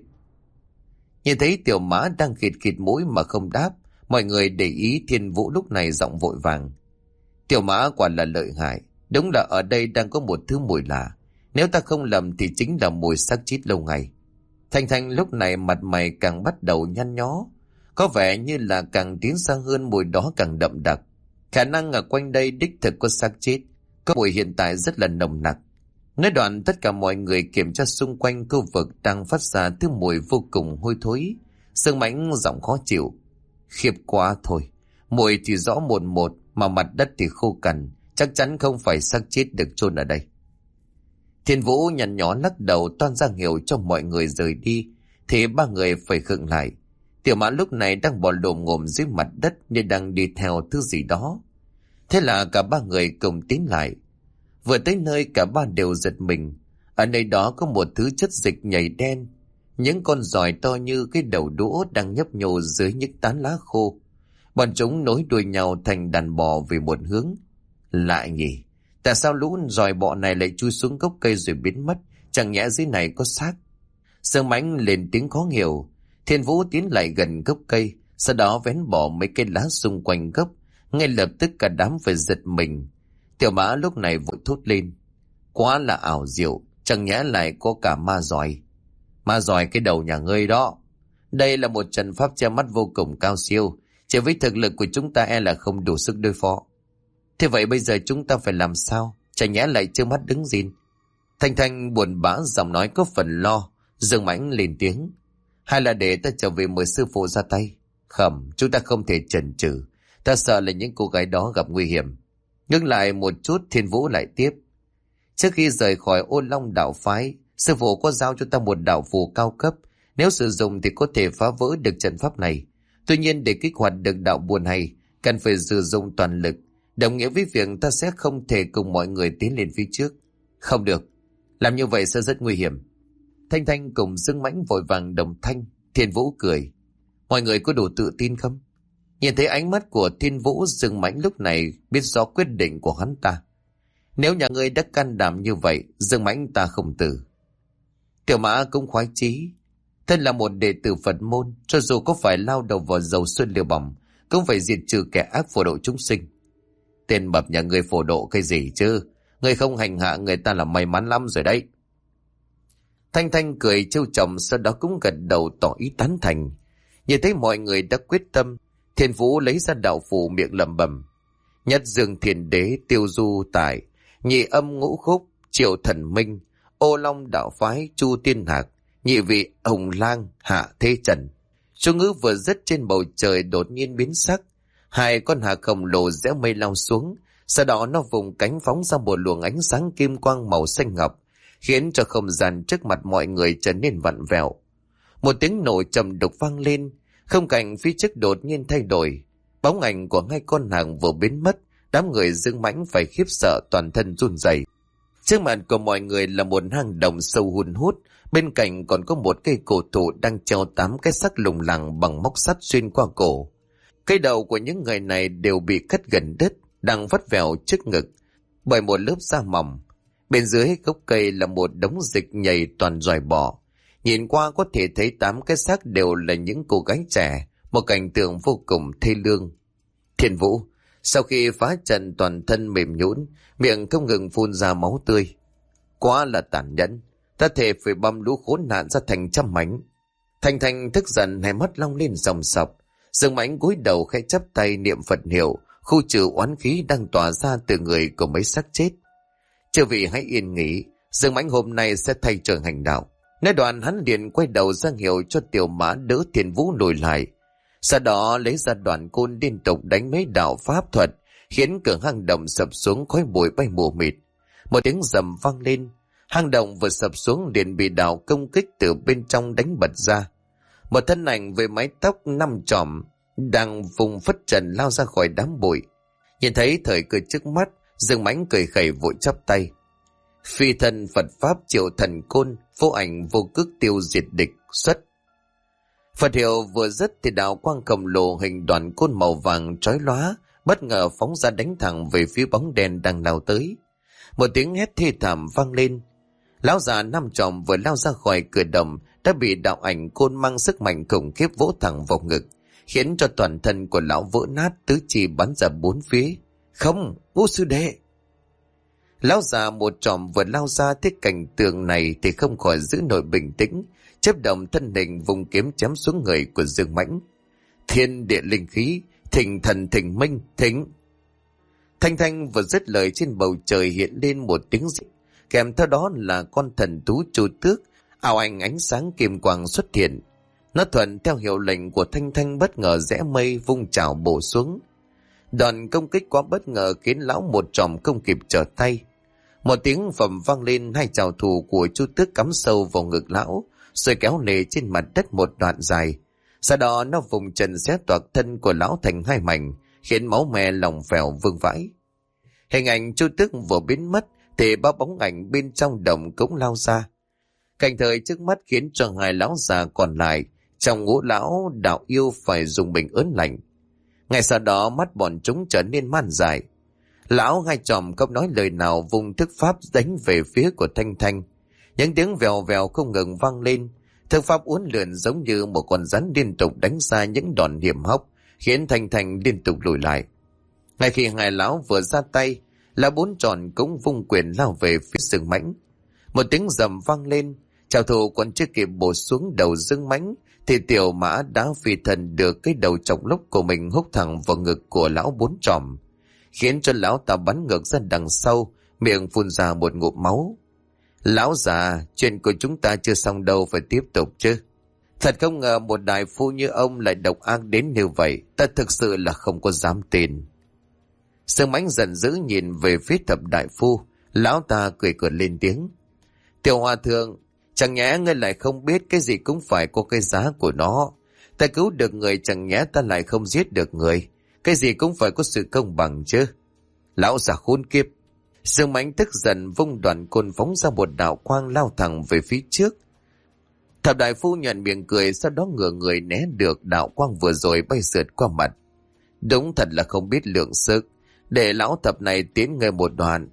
Nhìn thấy Tiểu Mã đang khịt khịt mũi mà không đáp, mọi người để ý. Thiên Vũ lúc này giọng vội vàng: Tiểu Mã quả là lợi hại, đúng là ở đây đang có một thứ mùi lạ. Nếu ta không lầm thì chính là mùi xác chết lâu ngày. Thanh Thanh lúc này mặt mày càng bắt đầu nhăn nhó, có vẻ như là càng tiến xa hơn mùi đó càng đậm đặc. Khả năng ở quanh đây đích thực có xác chết, có mùi hiện tại rất là nồng nặc. Nói đoạn tất cả mọi người kiểm tra xung quanh khu vực đang phát ra thứ mùi vô cùng hôi thối. Dương Mãnh giọng khó chịu: khiếp quá thôi, mùi thì rõ một một mà mặt đất thì khô cằn, chắc chắn không phải xác chết được chôn ở đây. Thiên Vũ nhăn nhó lắc đầu toan ra hiệu cho mọi người rời đi, thì 3 người phải khựng lại. Tiểu Mã lúc này đang bò lồm ngồm dưới mặt đất như đang đi theo thứ gì đó. Thế là cả 3 người cùng tiến lại. Vừa tới nơi cả 3 đều giật mình. Ở nơi đó có một thứ chất dịch nhầy đen, những con giòi to như cái đầu đũa đang nhấp nhô dưới những tán lá khô. Bọn chúng nối đuôi nhau thành đàn bò về một hướng. Lạ nhỉ, tại sao lũ giòi bọ này lại chui xuống gốc cây rồi biến mất? Chẳng nhẽ dưới này có xác? Dương Mãnh lên tiếng khó hiểu. Thiên Vũ tiến lại gần gốc cây, sau đó vén bỏ mấy cây lá xung quanh gốc. Ngay lập tức cả đám phải giật mình. Tiểu Mã lúc này vội thốt lên: quá là ảo diệu, chẳng nhẽ lại có cả ma giòi. Ma giòi cái đầu nhà ngươi đó. Đây là một trận pháp che mắt vô cùng cao siêu, chỉ với thực lực của chúng ta e là không đủ sức đối phó. Thế vậy bây giờ chúng ta phải làm sao? Chẳng nhẽ lại trơ mắt đứng gìn? Thanh Thanh buồn bã giọng nói có phần lo. Dương Mãnh lên tiếng: hay là để ta trở về mời sư phụ ra tay? Không, chúng ta không thể chần chừ. Ta sợ là những cô gái đó gặp nguy hiểm. Ngưng lại một chút, Thiên Vũ lại tiếp: Trước khi rời khỏi Ô Long đạo phái, sư phụ có giao cho ta một đạo phù cao cấp. Nếu sử dụng thì có thể phá vỡ được trận pháp này. Tuy nhiên để kích hoạt được đạo buồn này, cần phải sử dụng toàn lực. Đồng nghĩa với việc ta sẽ không thể cùng mọi người tiến lên phía trước. Không được, làm như vậy sẽ rất nguy hiểm. Thanh Thanh cùng Dương Mãnh vội vàng đồng thanh. Thiên Vũ cười. Mọi người có đủ tự tin không? Nhìn thấy ánh mắt của Thiên Vũ, Dương Mãnh lúc này biết rõ quyết định của hắn ta. Nếu nhà ngươi đã can đảm như vậy, Dương Mãnh ta không từ. Tiểu Mã cũng khoái chí. Thân là một đệ tử Phật môn, cho dù có phải lao đầu vào dầu xuân liều bỏng, cũng phải diệt trừ kẻ ác phổ độ chúng sinh. Tên mập nhà ngươi phổ độ cái gì chứ? Ngươi không hành hạ người ta là may mắn lắm rồi đấy. Thanh Thanh cười trêu chọc, sau đó cũng gật đầu tỏ ý tán thành. Nhìn thấy mọi người đã quyết tâm, Thiên Vũ lấy ra đạo phù miệng lẩm bẩm: Nhất Dương Thiên Đế tiêu du tại, nhị âm ngũ khúc triệu thần minh, Ô Long đạo phái chu tiên hạc, nhị vị hồng lang hạ thế trần. Chú ngữ vừa dứt, trên bầu trời đột nhiên biến sắc. Hai con hạc khổng lồ rẽ mây lao xuống, sau đó nó vùng cánh phóng ra một luồng ánh sáng kim quang màu xanh ngọc, khiến cho không gian trước mặt mọi người trở nên vặn vẹo. Một tiếng nổ trầm đục vang lên, không cảnh phía trước đột nhiên thay đổi. Bóng ảnh của hai con hàng vừa biến mất, đám người Dương Mãnh phải khiếp sợ toàn thân run rẩy. Trước mặt của mọi người là một hang động sâu hun hút, bên cạnh còn có một cây cổ thụ đang treo 8 cái xác lủng lẳng bằng móc sắt xuyên qua cổ. Cây đầu của những người này đều bị cắt gần đất, đang vắt vẻo trước ngực bởi một lớp da mỏng. Bên dưới gốc cây là một đống dịch nhầy toàn giòi bọ. Nhìn qua có thể thấy 8 cái xác đều là những cô gái trẻ, một cảnh tượng vô cùng thê lương. Thiên Vũ sau khi phá trận toàn thân mềm nhũn, miệng không ngừng phun ra máu tươi. Quá là tàn nhẫn, ta thề phải băm lũ khốn nạn ra thành trăm mảnh. Thanh Thanh tức giận, hai mắt long lên ròng sọc. Dương Mãnh cúi đầu khẽ chắp tay niệm Phật hiệu, khu trừ oán khí đang tỏa ra từ người của mấy xác chết. Chư vị hãy yên nghỉ, Dương Mãnh hôm nay sẽ thay trời hành đạo. Nói đoạn hắn liền quay đầu ra hiệu cho Tiểu Mã đỡ Thiên Vũ lùi lại. Sau đó lấy ra đoạn côn liên tục đánh mấy đạo pháp thuật, khiến cửa hang động sập xuống, khói bụi bay mù mịt. Một tiếng rầm vang lên, hang động vừa sập xuống liền bị đạo công kích từ bên trong đánh bật ra. Một thân ảnh với mái tóc 5 chòm đang vùng phất trần lao ra khỏi đám bụi. Nhìn thấy thời cơ trước mắt, Dương Mãnh cười khẩy vội chắp tay. Phi thân Phật pháp triệu thần côn, vô ảnh vô cước tiêu diệt địch xuất. Phật hiệu vừa dứt thì đạo quang khổng lồ hình đoàn côn màu vàng chói lóa bất ngờ phóng ra đánh thẳng về phía bóng đèn đang lao tới. Một tiếng hét thê thảm vang lên. Lão già 5 chòm vừa lao ra khỏi cửa động đã bị đạo ảnh côn mang sức mạnh khủng khiếp vỗ thẳng vào ngực, khiến cho toàn thân của lão vỡ nát, tứ chi bắn ra bốn phía. Không, Ngũ sư đệ! Lão già 1 chòm vừa lao ra thấy cảnh tượng này thì không khỏi giữ nổi bình tĩnh, chớp động thân hình vùng kiếm chém xuống người của Dương Mãnh. Thiên địa linh khí, thỉnh thần thỉnh minh, thỉnh! Thanh Thanh vừa dứt lời, trên bầu trời hiện lên một tiếng rít, kèm theo đó là con thần thú Chu Tước, ảo ảnh ánh sáng kim quang xuất hiện. Nó thuận theo hiệu lệnh của Thanh Thanh bất ngờ rẽ mây vung chảo bổ xuống. Đòn công kích quá bất ngờ khiến lão 1 chòm không kịp trở tay. Một tiếng phẩm vang lên, 2 chảo thủ của Chu Tước cắm sâu vào ngực lão, rồi kéo nề trên mặt đất một đoạn dài. Sau đó nó vùng trần xé toạc thân của lão thành 2 mảnh, khiến máu me lòng phèo vương vãi. Hình ảnh Chu Tước vừa biến mất thì 3 bóng ảnh bên trong động cũng lao ra. Cảnh thời trước mắt khiến cho 2 lão già còn lại trong Ngũ lão đạo yêu phải dùng bình ớn lạnh. Ngay sau đó mắt bọn chúng trở nên man dại. Lão 2 chòm không nói lời nào vùng thức pháp đánh về phía của Thanh Thanh. Những tiếng vèo vèo không ngừng vang lên. Thức pháp uốn lượn giống như một con rắn liên tục đánh ra những đòn hiểm hóc, khiến Thanh Thanh liên tục lùi lại. Ngay khi 2 lão vừa ra tay, lão 4 tròn cũng vung quyền lao về phía Dương Mãnh. Một tiếng rầm vang lên, trảo thủ còn chưa kịp bổ xuống đầu Dương Mãnh thì Tiểu Mã đã phi thần được cái đầu chọc lốc của mình húc thẳng vào ngực của lão 4 tròm, khiến cho lão ta bắn ngược ra đằng sau, miệng phun ra một ngụm máu. Lão già, chuyện của chúng ta chưa xong đâu, phải tiếp tục chứ. Thật không ngờ một đại phu như ông lại độc ác đến như vậy, ta thực sự là không có dám tin. Dương Mãnh giận dữ nhìn về phía thập đại phu, Lão ta cười cợt lên tiếng. Tiểu hòa thượng, chẳng nhẽ ngươi lại không biết cái gì cũng phải có cái giá của nó. Ta cứu được người, chẳng nhẽ ta lại không giết được người. Cái gì cũng phải có sự công bằng chứ. Lão già khốn kiếp. Dương Mãnh tức giận vung đoạn côn phóng ra một đạo quang lao thẳng về phía trước. Thập đại phu nhận miệng cười, sau đó ngửa người né được đạo quang vừa rồi bay sượt qua mặt. Đúng thật là không biết lượng sức. Để lão thập này tiến người một đoạn.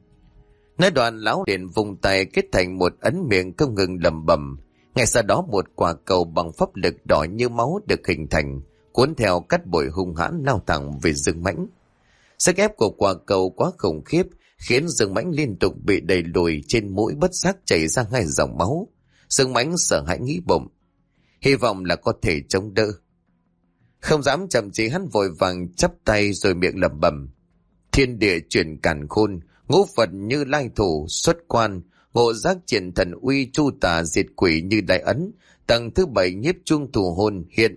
Nói đoạn lão liền vùng tay kết thành một ấn miệng không ngừng lẩm bẩm. Ngay sau đó một quả cầu bằng pháp lực đỏ như máu được hình thành, cuốn theo cắt bụi hung hãn lao thẳng về Dương Mãnh. Sức ép của quả cầu quá khủng khiếp, khiến Dương Mãnh liên tục bị đẩy lùi, trên mũi bất giác chảy ra hai dòng máu. Dương Mãnh sợ hãi nghĩ bụng, hy vọng là có thể chống đỡ. Không dám chậm trễ, hắn vội vàng chắp tay rồi miệng lẩm bẩm. Thiên địa chuyển càn khôn, ngũ Phật Như Lai thủ xuất quan, ngộ giác triển thần uy, chu tà diệt quỷ như đại ấn, tầng thứ 7 nhiếp chuông thủ hồn hiện.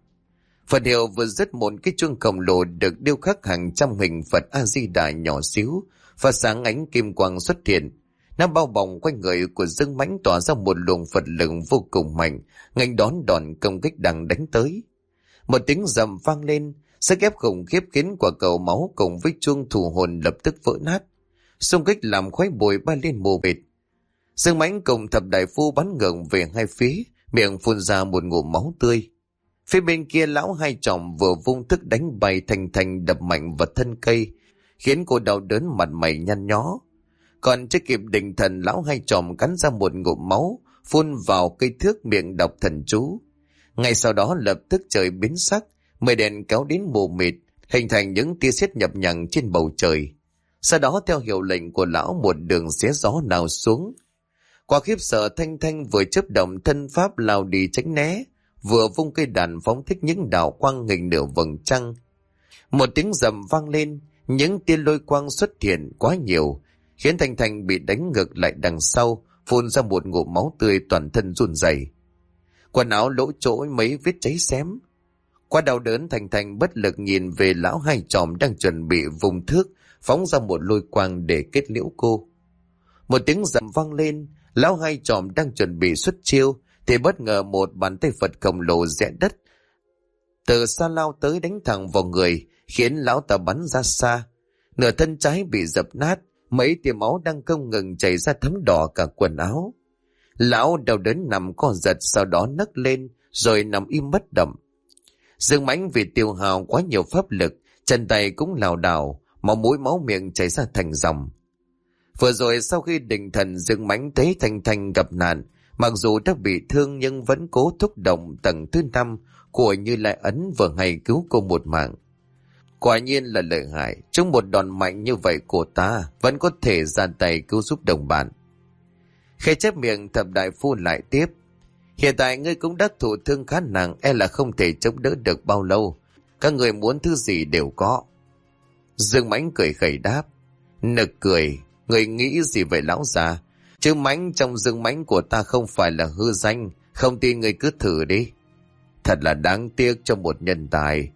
Phật hiệu vừa dứt, một cái chuông khổng lồ được điêu khắc hàng trăm hình Phật A Di Đà nhỏ xíu và sáng ánh kim quang xuất hiện. Nó bao bọc quanh người của Dương Mãnh, tỏa ra một luồng Phật lực vô cùng mạnh, nghênh đón đòn công kích đang đánh tới. Một tiếng rầm vang lên, sức ép khủng khiếp khiến quả cầu máu cùng với chuông thủ hồn lập tức vỡ nát. Xung kích làm khói bụi bay lên mù mịt. Dương Mãnh cùng thập đại phu bắn ngược về hai phía, miệng phun ra một ngụm máu tươi. Phía bên kia lão hai tròng vừa vung thức đánh bay Thành Thành đập mạnh vào thân cây, khiến cô đau đớn mặt mày nhăn nhó. Còn chưa kịp định thần, lão hai tròng cắn ra một ngụm máu, phun vào cây thước, miệng đọc thần chú. Ngay sau đó lập tức trời biến sắc, mây đèn kéo đến mù mịt, hình thành những tia sét nhập nhằng trên bầu trời. Sau đó theo hiệu lệnh của lão, một đường xé gió nào xuống. Qua khiếp sợ, Thanh Thanh vừa chớp động thân pháp lao đi tránh né, vừa vung cây đàn phóng thích những đạo quang nghịch nửa vầng trăng. Một tiếng rầm vang lên, những tia lôi quang xuất hiện quá nhiều, khiến Thanh Thanh bị đánh ngược lại đằng sau, phun ra một ngụm máu tươi, toàn thân run rẩy. Quần áo lỗ chỗ mấy vết cháy xém. Qua đau đớn, Thanh Thanh bất lực nhìn về lão hai tròm đang chuẩn bị vùng thước phóng ra một lôi quang để kết liễu cô. Một tiếng rầm vang lên, lão hai tròm đang chuẩn bị xuất chiêu thì bất ngờ một bàn tay Phật khổng lồ rẽ đất từ xa lao tới, đánh thẳng vào người, khiến lão ta bắn ra xa. Nửa thân trái bị dập nát, mấy tia máu đang không ngừng chảy ra thấm đỏ cả quần áo. Lão đau đớn nằm co giật, sau đó nấc lên rồi nằm im bất động. Dương Mãnh vì tiêu hao quá nhiều pháp lực, chân tay cũng lảo đảo, máu mũi máu miệng chảy ra thành dòng. Vừa rồi sau khi định thần, Dương Mãnh thấy Thanh Thanh gặp nạn, mặc dù đã bị thương nhưng vẫn cố thúc động tầng thứ 5 của Như Lai ấn vừa hay cứu cô một mạng. Quả nhiên là lợi hại, trong một đòn mạnh như vậy của ta vẫn có thể ra tay cứu giúp đồng bạn. Khẽ chép miệng, thập đại phu lại tiếp. Hiện tại ngươi cũng đã thụ thương khá nặng, e là không thể chống đỡ được bao lâu. Các người muốn thứ gì đều có. Dương Mãnh cười khẩy đáp. Nực cười, người nghĩ gì vậy lão già? Chứ Mãnh trong Dương Mãnh của ta không phải là hư danh, không tin người cứ thử đi. Thật là đáng tiếc cho một nhân tài.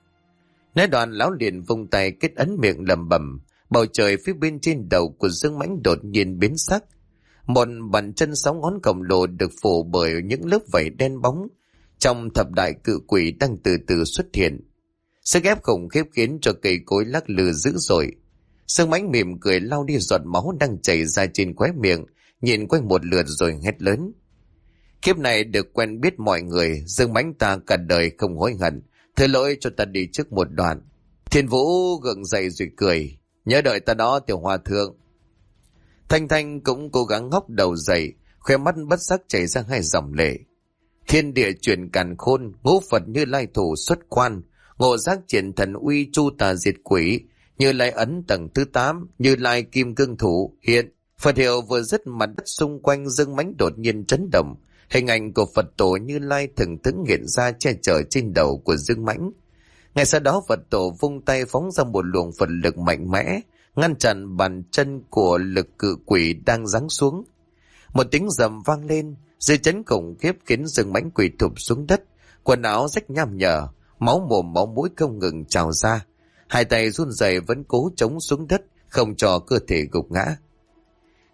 Nói đoạn lão liền vung tay kết ấn, miệng lẩm bẩm. Bầu trời phía bên trên đầu của Dương Mãnh đột nhiên biến sắc. Một bàn chân 6 ngón khổng lồ được phủ bởi những lớp vảy đen bóng trong thập đại cự quỷ đang từ từ xuất hiện. Sức ép khủng khiếp khiến cho cây cối lắc lư dữ dội. Dương Mãnh mỉm cười lau đi giọt máu đang chảy ra trên khóe miệng, nhìn quanh một lượt rồi hét lớn. Kiếp này được quen biết mọi người, Dương Mãnh ta cả đời không hối hận. Thứ lỗi cho ta đi trước một đoạn. Thiên Vũ gượng dậy rồi cười. Nhớ đợi ta đó tiểu hòa thượng. Thanh Thanh cũng cố gắng ngóc đầu dậy, khóe mắt bất giác chảy ra hai dòng lệ. Thiên địa chuyển càn khôn, ngũ Phật Như Lai thủ xuất quan, ngộ giác triển thần uy, chu tà diệt quỷ, Như Lai ấn tầng thứ 8, Như Lai kim cương thủ hiện. Phật hiệu vừa dứt, mặt đất xung quanh Dương Mãnh đột nhiên chấn động. Hình ảnh của Phật tổ Như Lai thừng thững hiện ra che chở trên đầu của Dương Mãnh. Ngay sau đó Phật tổ vung tay phóng ra một luồng Phật lực mạnh mẽ, ngăn chặn bàn chân của lực cự quỷ đang giáng xuống. Một tiếng rầm vang lên, dư chấn khủng khiếp khiến Dương Mãnh quỳ thụp xuống đất, quần áo rách nham nhở, máu mồm máu mũi không ngừng trào ra. Hai tay run rẩy vẫn cố chống xuống đất, không cho cơ thể gục ngã.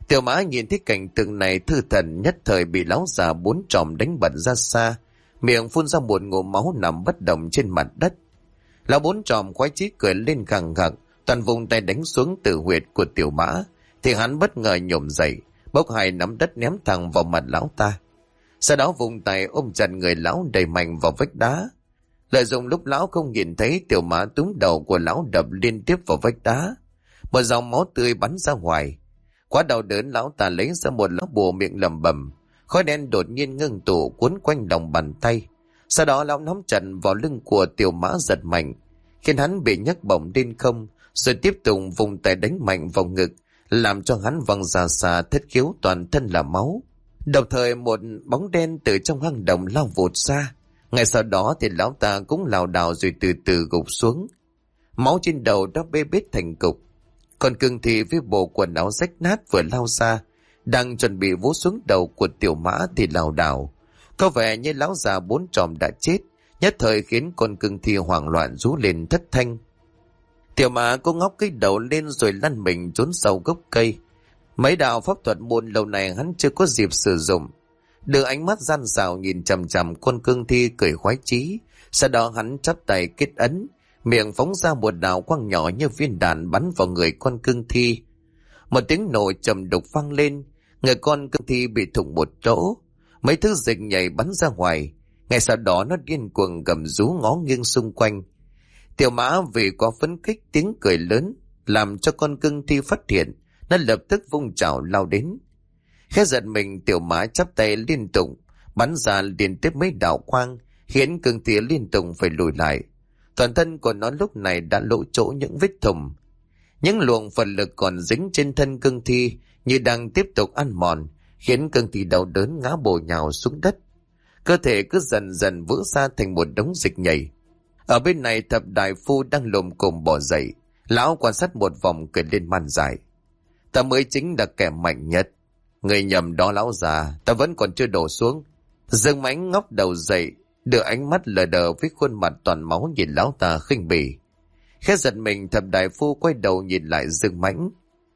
Tiểu Mã nhìn thấy cảnh tượng này, thư thần nhất thời bị lão già bốn tròm đánh bật ra xa, miệng phun ra một ngụm máu nằm bất động trên mặt đất. Lão bốn tròm khoái chí cười lên gằng gặc, toàn vùng tay đánh xuống tử huyệt của Tiểu Mã, thì hắn bất ngờ nhổm dậy, bốc hai nắm đất ném thẳng vào mặt lão ta. Sau đó vùng tay ôm chặt người lão đẩy mạnh vào vách đá. Lợi dụng lúc lão không nhìn thấy, Tiểu Mã túm đầu của lão đập liên tiếp vào vách đá. Một dòng máu tươi bắn ra ngoài. Quá đau đớn, lão ta lấy ra một lá bùa, miệng lẩm bẩm. Khói đen đột nhiên ngưng tụ cuốn quanh lòng bàn tay. Sau đó lão nắm chặt vào lưng của Tiểu Mã giật mạnh, khiến hắn bị nhấc bổng lên không, rồi tiếp tục vùng tay đánh mạnh vào ngực, làm cho hắn văng ra xa, thất khiếu toàn thân là máu. Đồng thời một bóng đen từ trong hang động lao vụt ra. Ngay sau đó thì lão ta cũng lảo đảo rồi từ từ gục xuống. Máu trên đầu đã bê bết thành cục. Còn Cương Thi với bộ quần áo rách nát vừa lao ra, đang chuẩn bị vỗ xuống đầu của Tiểu Mã thì lảo đảo. Có vẻ như lão già bốn tròm đã chết, nhất thời khiến con Cương Thi hoảng loạn rú lên thất thanh. Tiểu Mã cũng ngóc cái đầu lên rồi lăn mình trốn sau gốc cây. Mấy đạo pháp thuật môn lâu này hắn chưa có dịp sử dụng. Đưa ánh mắt gian xảo nhìn chằm chằm con Cương Thi cười khoái chí. Sau đó hắn chắp tay kết ấn, miệng phóng ra một đạo quang nhỏ như viên đạn bắn vào người con Cương Thi. Một tiếng nổ trầm đục vang lên, người con Cương Thi bị thủng một chỗ, mấy thứ dịch nhảy bắn ra ngoài. Ngay sau đó nó điên cuồng gầm rú ngó nghiêng xung quanh. Tiểu Mã vì quá phấn khích, tiếng cười lớn làm cho con Cương Thi phát hiện, nó lập tức vung chảo lao đến. Khẽ giật mình, Tiểu Mã chắp tay liên tục bắn ra liên tiếp mấy đạo quang, khiến Cương Thi liên tục phải lùi lại. Toàn thân của nó lúc này đã lộ chỗ những vết thủng. Những luồng Phật lực còn dính trên thân Cương Thi như đang tiếp tục ăn mòn, khiến Cương Thi đau đớn ngã bổ nhào xuống đất. Cơ thể cứ dần dần vỡ ra thành một đống dịch nhầy. Ở bên này Thập Đại Phu đang lồm cồm bò dậy. Lão quan sát một vòng cười lên man dại. Ta mới chính là kẻ mạnh nhất. Người nhầm đó lão già, ta vẫn còn chưa đổ xuống. Dương Mãnh ngóc đầu dậy, đưa ánh mắt lờ đờ với khuôn mặt toàn máu nhìn lão ta khinh bỉ. Khẽ giật mình, Thập Đại Phu quay đầu nhìn lại Dương Mãnh.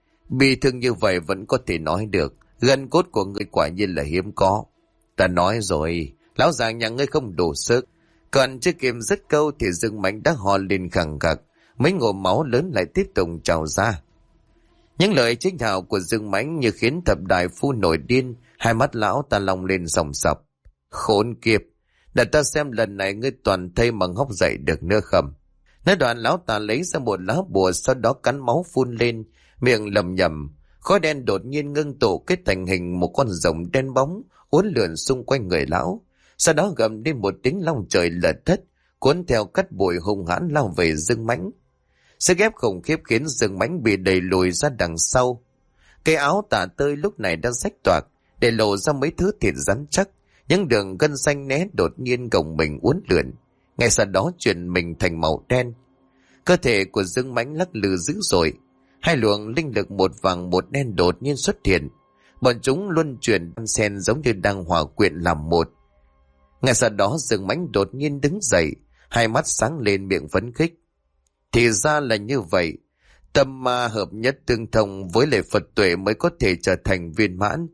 Bị thương như vậy vẫn có thể nói được, gân cốt của ngươi quả nhiên là hiếm có. Ta nói rồi, lão già nhà ngươi không đủ sức. Còn chưa kịp dứt câu thì Dương Mãnh đã hò lên khẳng khặc, mấy ngụm máu lớn lại tiếp tục trào ra. Những lời chính hào của Dương Mãnh như khiến Thập Đại Phu nổi điên, hai mắt lão ta long lên sòng sọc. Khốn kiếp, để ta xem lần này ngươi toàn thây mà ngóc dậy được nữa không. Nói đoạn lão ta lấy ra một lá bùa, sau đó cắn máu phun lên, miệng lầm nhầm. Khói đen đột nhiên ngưng tụ kết thành hình một con rồng đen bóng uốn lượn xung quanh người lão. Sau đó gầm lên một tiếng long trời lở đất, cuốn theo cát bụi hung hãn lao về Dương Mãnh. Sức ép khủng khiếp khiến Dương Mãnh bị đẩy lùi ra đằng sau. Cái áo tả tơi lúc này đã rách toạc, để lộ ra mấy thứ thịt rắn chắc. Những đường gân xanh né đột nhiên gồng mình uốn lượn, ngay sau đó chuyển mình thành màu đen. Cơ thể của Dương Mãnh lắc lư dữ dội, hai luồng linh lực một vàng một đen đột nhiên xuất hiện. Bọn chúng luân chuyển đan xen giống như đang hòa quyện làm một. Ngay sau đó Dương Mãnh đột nhiên đứng dậy, hai mắt sáng lên, miệng phấn khích. Thì ra là như vậy, tâm ma hợp nhất tương thông với lệ Phật tuệ mới có thể trở thành viên mãn.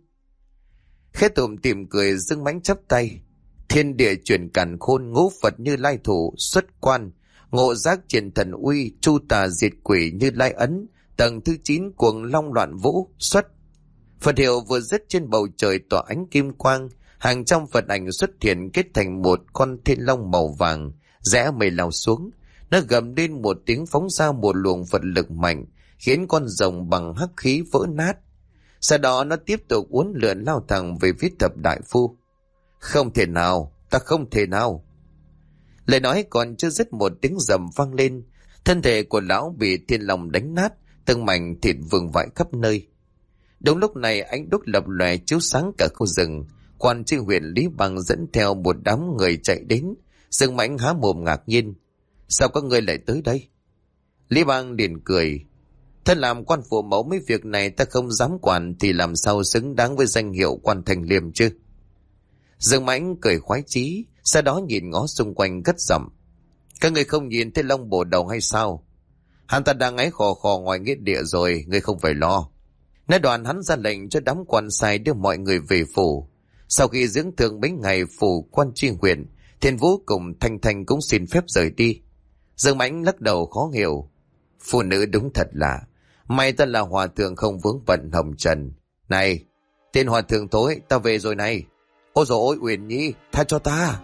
Khẽ tủm tỉm cười, Dương Mãnh chắp tay. Thiên địa chuyển càn khôn, ngũ Phật như lai thủ, xuất quan, ngộ giác triển thần uy, chu tà diệt quỷ như lai ấn, tầng thứ 9 cuồng long loạn vũ, xuất. Phật hiệu vừa dứt, trên bầu trời tỏa ánh kim quang, hàng trăm Phật ảnh xuất hiện kết thành một con thiên long màu vàng, rẽ mây lao xuống. Nó gầm lên một tiếng, phóng ra một luồng Phật lực mạnh, khiến con rồng bằng hắc khí vỡ nát. Sau đó nó tiếp tục uốn lượn lao thẳng về phía Thập Đại Phu. Không thể nào, ta không thể nào. Lời nói còn chưa dứt, một tiếng rầm vang lên, thân thể của lão bị thiên long đánh nát, từng mảnh thịt vương vãi khắp nơi. Đúng lúc này ánh đuốc lập lòe chiếu sáng cả khu rừng. Quan tri huyện Lý Bằng dẫn theo một đám người chạy đến. Dương Mãnh há mồm ngạc nhiên. Sao các ngươi lại tới đây? Lý Bằng liền cười. Thân làm quan phụ mẫu, mấy việc này ta không dám quản thì làm sao xứng đáng với danh hiệu quan thành liêm chứ? Dương Mãnh cười khoái chí, sau đó nhìn ngó xung quanh gắt giọng. Các ngươi không nhìn thấy long bổ đầu hay sao? Hắn ta đang ngáy khò khò ngoài nghĩa địa rồi, ngươi không phải lo. Nói đoạn hắn ra lệnh cho đám quan sai đưa mọi người về phủ. Sau khi dưỡng thương mấy ngày phủ quan tri huyện, Thiên Vũ cùng Thanh Thanh cũng xin phép rời đi. Dương Mãnh lắc đầu khó hiểu. Phụ nữ đúng thật lạ. May ta là hòa thượng không vướng bận hồng trần. Này, tên hòa thượng thối, ta về rồi này. Ôi dồi ôi Uyển Nhi, tha cho ta.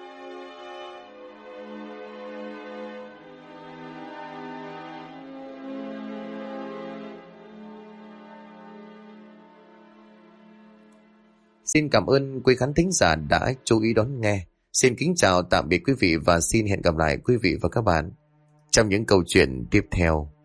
Xin cảm ơn quý khán thính giả đã chú ý đón nghe. Xin kính chào tạm biệt quý vị và xin hẹn gặp lại quý vị và các bạn trong những câu chuyện tiếp theo.